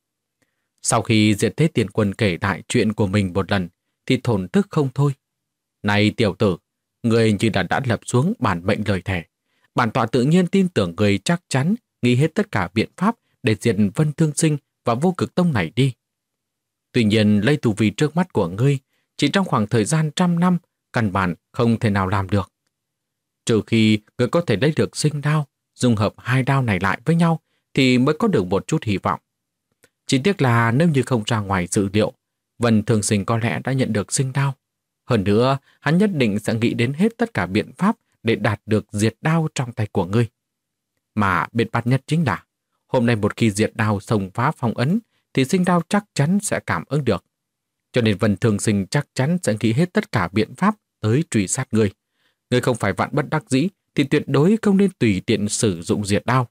Sau khi Diệt Thế Tiên Quân kể lại chuyện của mình một lần, thì thổn thức không thôi. Này tiểu tử, người như đã lập xuống bản mệnh lời thề. Bản tọa tự nhiên tin tưởng người chắc chắn nghĩ hết tất cả biện pháp để diệt Vân Thương Sinh và Vô Cực Tông này đi. Tuy nhiên, lấy tu vi trước mắt của ngươi, chỉ trong khoảng thời gian 100 năm, căn bản không thể nào làm được. Trừ khi ngươi có thể lấy được sinh đao, dung hợp hai đao này lại với nhau, thì mới có được một chút hy vọng. Chỉ tiếc là nếu như không ra ngoài dự liệu, Vân Thường Sinh có lẽ đã nhận được sinh đao. Hơn nữa, hắn nhất định sẽ nghĩ đến hết tất cả biện pháp để đạt được diệt đao trong tay của ngươi. Mà biện pháp nhất chính là, hôm nay một khi diệt đao xông phá phong ấn, thì sinh đao chắc chắn sẽ cảm ứng được. Cho nên Vân Thường Sinh chắc chắn sẽ nghĩ hết tất cả biện pháp tới truy sát ngươi. Ngươi không phải vạn bất đắc dĩ, thì tuyệt đối không nên tùy tiện sử dụng diệt đao.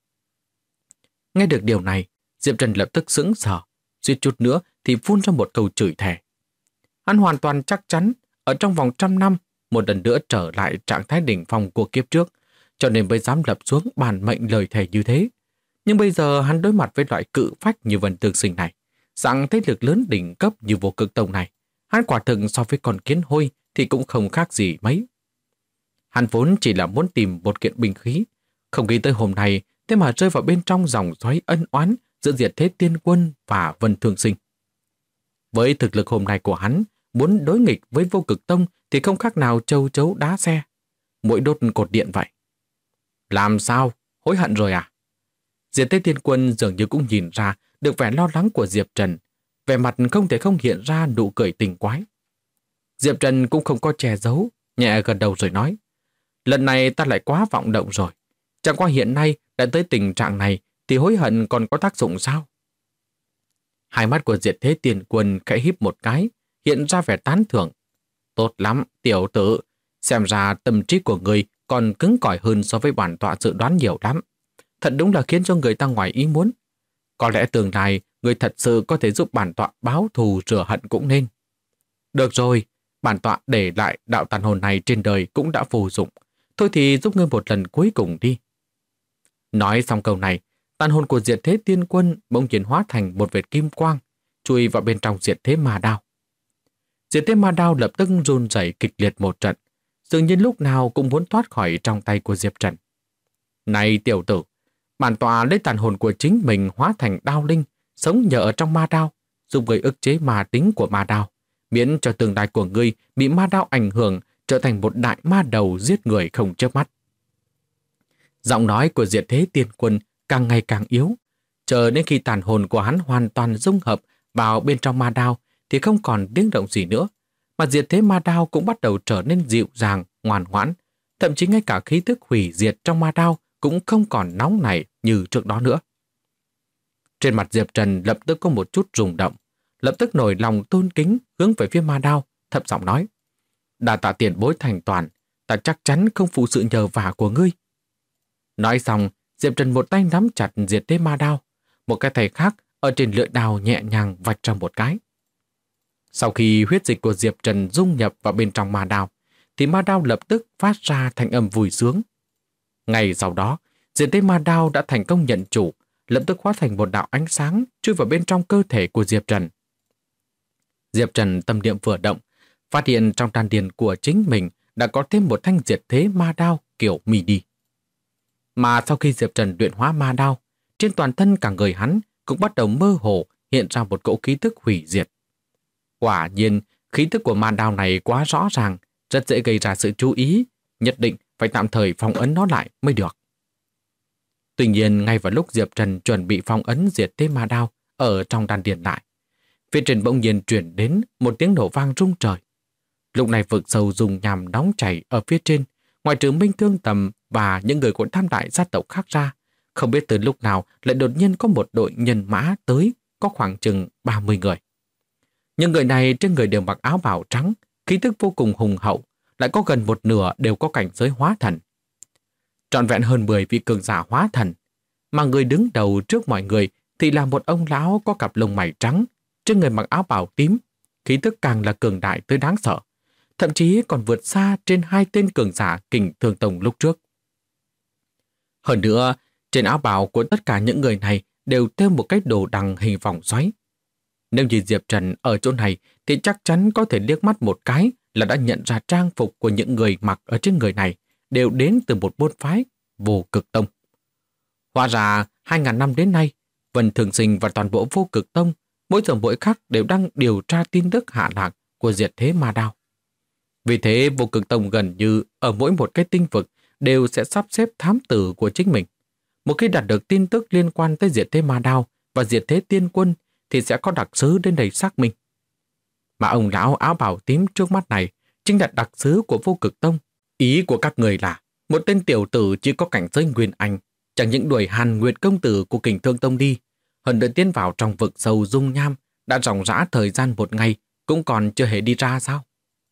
Nghe được điều này, Diệp Trần lập tức sững sờ, suýt chút nữa thì phun ra một câu chửi thề. Hắn hoàn toàn chắc chắn ở trong vòng 100 năm một lần nữa trở lại trạng thái đỉnh phong của kiếp trước, cho nên mới dám lập xuống bản mệnh lời thề như thế. Nhưng bây giờ hắn đối mặt với loại cự phách như Vân Thương Sinh này, dạng thế lực lớn đỉnh cấp như Vô Cực Tông này, hắn quả thực so với con kiến hôi thì cũng không khác gì mấy. Hắn vốn chỉ là muốn tìm một kiện binh khí, không nghĩ tới hôm nay thế mà rơi vào bên trong dòng xoáy ân oán giữa Diệt Thế Tiên Quân và Vân Thương Sinh. Với thực lực hôm nay của hắn, muốn đối nghịch với Vô Cực Tông thì không khác nào châu chấu đá xe, mỗi đốt cột điện vậy. Làm sao? Hối hận rồi à? Diệt Thế Tiên Quân dường như cũng nhìn ra được vẻ lo lắng của Diệp Trần, vẻ mặt không thể không hiện ra nụ cười tình quái. Diệp Trần cũng không có che giấu, nhẹ gật đầu rồi nói, lần này ta lại quá vọng động rồi. Chẳng qua hiện nay đã tới tình trạng này thì hối hận còn có tác dụng sao? Hai mắt của Diệt Thế Tiên Quân khẽ híp một cái, hiện ra vẻ tán thưởng. Tốt lắm, tiểu tử, xem ra tâm trí của người còn cứng cỏi hơn so với bản tọa dự đoán nhiều lắm. Thật đúng là khiến cho người ta ngoài ý muốn. Có lẽ tương lai người thật sự có thể giúp bản tọa báo thù rửa hận cũng nên. Được rồi, bản tọa để lại đạo tàn hồn này trên đời cũng đã vô dụng. Thôi thì giúp ngươi một lần cuối cùng đi. Nói xong câu này, tàn hồn của Diệt Thế Tiên Quân bỗng nhiên hóa thành một vệt kim quang, chui vào bên trong Diệt Thế Ma Đao. Diệt Thế Ma Đao lập tức run rẩy kịch liệt một trận, dường như lúc nào cũng muốn thoát khỏi trong tay của Diệp Trần. Này tiểu tử, bản tọa lấy tàn hồn của chính mình hóa thành đao linh, sống nhờ ở trong ma đao, giúp người ức chế ma tính của ma đao, miễn cho tương lai của ngươi bị ma đao ảnh hưởng, trở thành một đại ma đầu giết người không chớp mắt. Giọng nói của Diệt Thế Tiên Quân càng ngày càng yếu, chờ đến khi tàn hồn của hắn hoàn toàn dung hợp vào bên trong ma đao thì không còn tiếng động gì nữa, mà diệt thế ma đao cũng bắt đầu trở nên dịu dàng, ngoan ngoãn. Thậm chí ngay cả khí tức hủy diệt trong ma đao cũng không còn nóng nảy như trước đó nữa. Trên mặt Diệp Trần lập tức có một chút rung động, lập tức nổi lòng tôn kính hướng về phía ma đao, thấp giọng nói: "Đa tạ tiền bối thành toàn, ta chắc chắn không phụ sự nhờ vả của ngươi." Nói xong, Diệp Trần một tay nắm chặt diệt thế ma đao, một cái tay khác ở trên lưỡi đao nhẹ nhàng vạch ra một cái. Sau khi huyết dịch của Diệp Trần dung nhập vào bên trong ma đao, thì ma đao lập tức phát ra thanh âm vui sướng. Ngay sau đó, diệt thế ma đao đã thành công nhận chủ, lập tức hóa thành một đạo ánh sáng chui vào bên trong cơ thể của Diệp Trần. Diệp Trần tâm niệm vừa động, phát hiện trong đan điền của chính mình đã có thêm một thanh diệt thế ma đao kiểu mini. Mà sau khi Diệp Trần luyện hóa ma đao, trên toàn thân cả người hắn cũng bắt đầu mơ hồ hiện ra một cỗ khí tức hủy diệt. Quả nhiên, khí tức của ma đao này quá rõ ràng, rất dễ gây ra sự chú ý, nhất định phải tạm thời phong ấn nó lại mới được. Tuy nhiên, ngay vào lúc Diệp Trần chuẩn bị phong ấn diệt thế ma đao ở trong đan điền lại, phía trên bỗng nhiên chuyển đến một tiếng nổ vang rung trời. Lúc này vực sâu dùng nhằm nóng chảy ở phía trên, ngoài trừ Minh Thương Tầm và những người của Tam Đại gia tộc khác ra, không biết từ lúc nào lại đột nhiên có một đội nhân mã tới, có khoảng chừng 30 người. Những người này trên người đều mặc áo bào trắng, khí tức vô cùng hùng hậu, lại có gần một nửa đều có cảnh giới hóa thần. Trọn vẹn hơn 10 vị cường giả hóa thần, mà người đứng đầu trước mọi người thì là một ông lão có cặp lông mày trắng, trên người mặc áo bào tím, khí tức càng là cường đại tới đáng sợ, thậm chí còn vượt xa trên 2 tên cường giả Kình Thương Tông lúc trước. Hơn nữa, trên áo bào của tất cả những người này đều thêu một cái đồ đằng hình vòng xoáy. Nếu như Diệp Trần ở chỗ này thì chắc chắn có thể liếc mắt một cái là đã nhận ra trang phục của những người mặc ở trên người này đều đến từ một môn phái Vô Cực Tông. Hóa ra 2.000 năm đến nay, Vân Thường Sinh và toàn bộ Vô Cực Tông mỗi giờ mỗi khắc đều đang điều tra tin tức hạ lạc của diệt thế ma đao. Vì thế Vô Cực Tông gần như ở mỗi một cái tinh vực đều sẽ sắp xếp thám tử của chính mình. Một khi đạt được tin tức liên quan tới diệt thế ma đao và diệt thế tiên quân thì sẽ có đặc sứ đến đây xác minh. Mà ông lão áo bào tím trước mắt này chính là đặc sứ của Vô Cực Tông. Ý của các người là một tên tiểu tử chỉ có cảnh giới nguyên anh, chẳng những đuổi Hàn Nguyệt công tử của Kình Thương Tông đi, hơn nữa tiến vào trong vực sâu dung nham, đã ròng rã thời gian một ngày cũng còn chưa hề đi ra sao?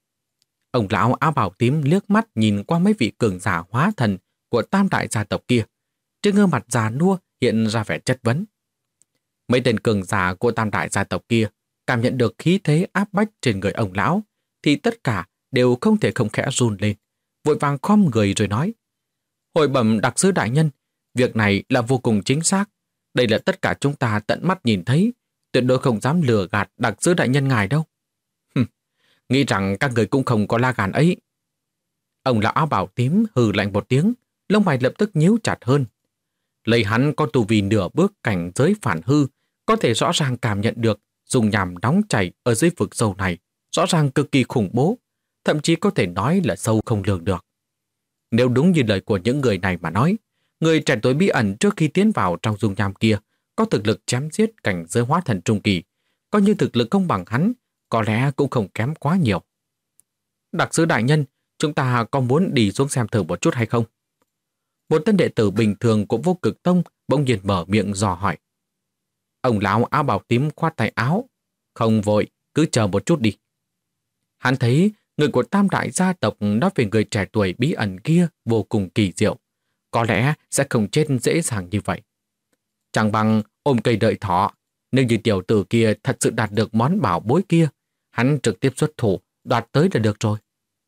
Ông lão áo bào tím liếc mắt nhìn qua mấy vị cường giả hóa thần của Tam Đại gia tộc kia, trên gương mặt già nua hiện ra vẻ chất vấn. Mấy tên cường giả của Tam Đại gia tộc kia cảm nhận được khí thế áp bách trên người ông lão, thì tất cả đều không thể không khẽ run lên, vội vàng khom người rồi nói: "Hồi bẩm đặc sứ đại nhân, việc này là vô cùng chính xác. Đây là tất cả chúng ta tận mắt nhìn thấy, tuyệt đối không dám lừa gạt đặc sứ đại nhân ngài đâu." Nghĩ rằng các người cũng không có la gan ấy. Ông lão áo bào tím hừ lạnh một tiếng, lông mày lập tức nhíu chặt hơn. Lấy hắn có tu vi nửa bước cảnh giới phản hư, có thể rõ ràng cảm nhận được dùng nhằm nóng chảy ở dưới vực sâu này, rõ ràng cực kỳ khủng bố, thậm chí có thể nói là sâu không lường được. Nếu đúng như lời của những người này mà nói, người trẻ tuổi bí ẩn trước khi tiến vào trong dung nham kia có thực lực chém giết cảnh giới hóa thần trung kỳ, coi như thực lực không bằng hắn, có lẽ cũng không kém quá nhiều. Đặc sứ đại nhân, chúng ta có muốn đi xuống xem thử một chút hay không? Một tên đệ tử bình thường của Vô Cực Tông bỗng nhiên mở miệng dò hỏi. Ông lão áo bào tím khoát tay áo. Không vội, cứ chờ một chút đi. Hắn thấy người của Tam Đại gia tộc nói về người trẻ tuổi bí ẩn kia vô cùng kỳ diệu, có lẽ sẽ không chết dễ dàng như vậy. Chẳng bằng ôm cây đợi thỏ. Nếu như tiểu tử kia thật sự đạt được món bảo bối kia, hắn trực tiếp xuất thủ, đoạt tới là được rồi.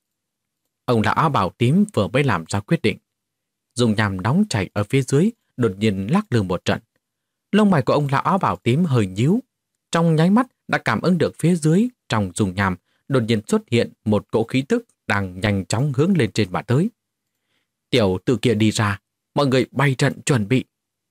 Ông lão áo bào tím vừa mới làm ra quyết định. Dùng nhằm nóng chảy ở phía dưới, đột nhiên lắc lư một trận. Lông mày của ông lão áo bào tím hơi nhíu. Trong nháy mắt đã cảm ứng được phía dưới, trong dùng nhằm, đột nhiên xuất hiện một cỗ khí tức đang nhanh chóng hướng lên trên mà tới. Tiểu tử kia đi ra, mọi người bày trận chuẩn bị.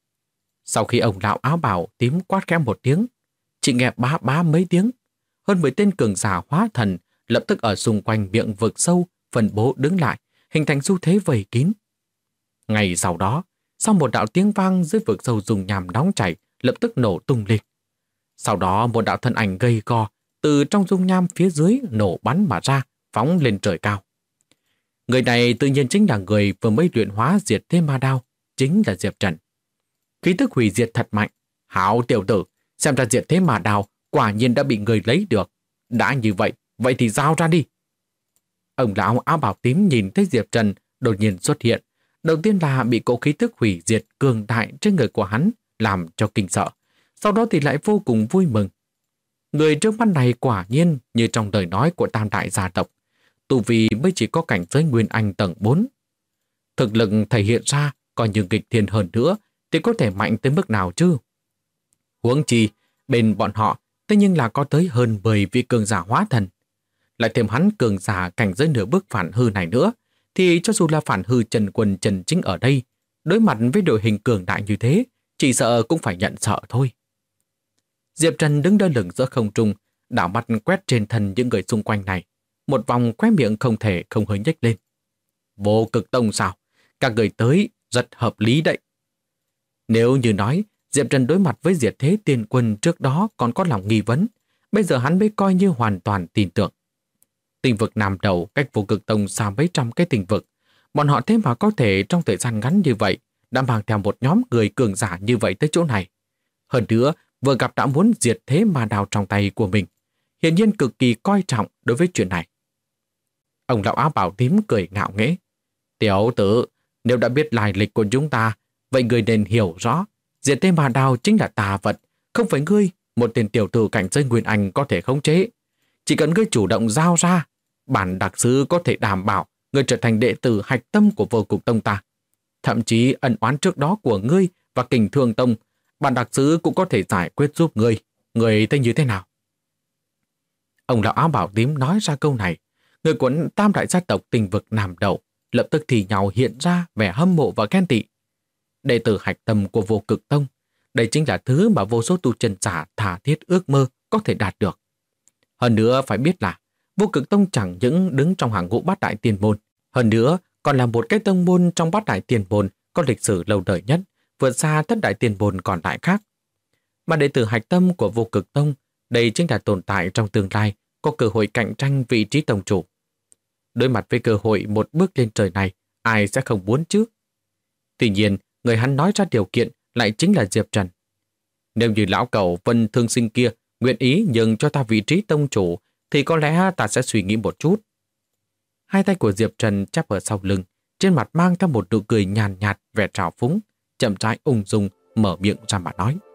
Sau khi ông lão áo bào tím quát khẽ một tiếng, chỉ nghe bá bá mấy tiếng, hơn 10 tên cường giả hóa thần lập tức ở xung quanh miệng vực sâu phân bố đứng lại, hình thành xu thế vây kín. Ngay sau đó, sau một đạo tiếng vang dưới vực sâu dùng nhằm nóng chảy lập tức nổ tung lên. Sau đó một đạo thân ảnh gầy go từ trong dung nham phía dưới nổ bắn mà ra, phóng lên trời cao. Người này tự nhiên chính là người vừa mới luyện hóa diệt thế ma đao, chính là Diệp Trần. Khí tức hủy diệt thật mạnh. Hảo tiểu tử, xem ra diệt thế ma đao quả nhiên đã bị người lấy được. Đã như vậy, vậy thì giao ra đi. Ông lão áo bào tím nhìn thấy Diệp Trần đột nhiên xuất hiện. Đầu tiên là bị cỗ khí tức hủy diệt cường đại trên người của hắn làm cho kinh sợ. Sau đó thì lại vô cùng vui mừng. Người trước mắt này quả nhiên như trong lời nói của tam đại gia tộc. Tu vi mới chỉ có cảnh giới Nguyên Anh tầng 4. Thực lực thể hiện ra còn như nghịch thiên hơn nữa thì có thể mạnh tới mức nào chứ? Huống chi, bên bọn họ thế nhưng là có tới hơn 10 vị cường giả hóa thần. Lại thêm hắn cường giả cảnh giới nửa bước phản hư này nữa, thì cho dù là phản hư Trần Quân Trần Chính ở đây, đối mặt với đội hình cường đại như thế, chỉ sợ cũng phải nhận sợ thôi. Diệp Trần đứng đơ lửng giữa không trung, đảo mắt quét trên thân những người xung quanh này. Một vòng khóe miệng không thể không hơi nhếch lên. Vô Cực Tông sao? Các người tới rất hợp lý đấy. Nếu như nói, Diệp Trần đối mặt với Diệt Thế Tiên Quân trước đó còn có lòng nghi vấn, bây giờ hắn mới coi như hoàn toàn tin tưởng. Tinh vực Nam Đầu cách Vô Cực Tông xa mấy trăm cái tinh vực. Bọn họ thế mà có thể trong thời gian ngắn như vậy đã mang theo một nhóm người cường giả như vậy tới chỗ này. Hơn nữa, vừa gặp đã muốn diệt thế ma đao trong tay của mình. Hiển nhiên cực kỳ coi trọng đối với chuyện này. Ông lão áo bào tím cười ngạo nghễ. Tiểu tử, nếu đã biết lai lịch của chúng ta, vậy người nên hiểu rõ. Diệt thế ma đao chính là tà vật, không phải ngươi, một tên tiểu tử cảnh giới Nguyên Anh có thể khống chế. Chỉ cần ngươi chủ động giao ra, bản đặc sứ có thể đảm bảo ngươi trở thành đệ tử hạch tâm của Vô Cực Tông ta. Thậm chí ân oán trước đó của ngươi và Kình Thương Tông, bản đặc sứ cũng có thể giải quyết giúp ngươi. Ngươi thấy như thế nào? Ông lão áo bảo tím nói ra câu này, người của tam đại gia tộc Tinh vực Nam Đầu lập tức thì nhau hiện ra vẻ hâm mộ và ghen tị. Đệ tử hạch tâm của Vô Cực Tông, đây chính là thứ mà vô số tu chân giả thà thiết ước mơ có thể đạt được. Hơn nữa phải biết là Vô Cực Tông chẳng những đứng trong hàng ngũ bát đại tiền môn, hơn nữa còn là một cái tông môn trong bát đại tiền môn có lịch sử lâu đời nhất, vượt xa tất đại tiền môn còn lại khác. Mà đệ tử hạch tâm của Vô Cực Tông, đây chính là tồn tại trong tương lai có cơ hội cạnh tranh vị trí tông chủ. Đối mặt với cơ hội một bước lên trời này, ai sẽ không muốn chứ? Tuy nhiên, người hắn nói ra điều kiện lại chính là Diệp Trần. Nếu như lão cẩu Vân Thương Sinh kia nguyện ý nhường cho ta vị trí tông chủ, thì có lẽ ta sẽ suy nghĩ một chút. Hai tay của Diệp Trần chắp ở sau lưng, trên mặt mang theo một nụ cười nhàn nhạt, vẻ trào phúng, chậm rãi ung dung mở miệng ra mà nói.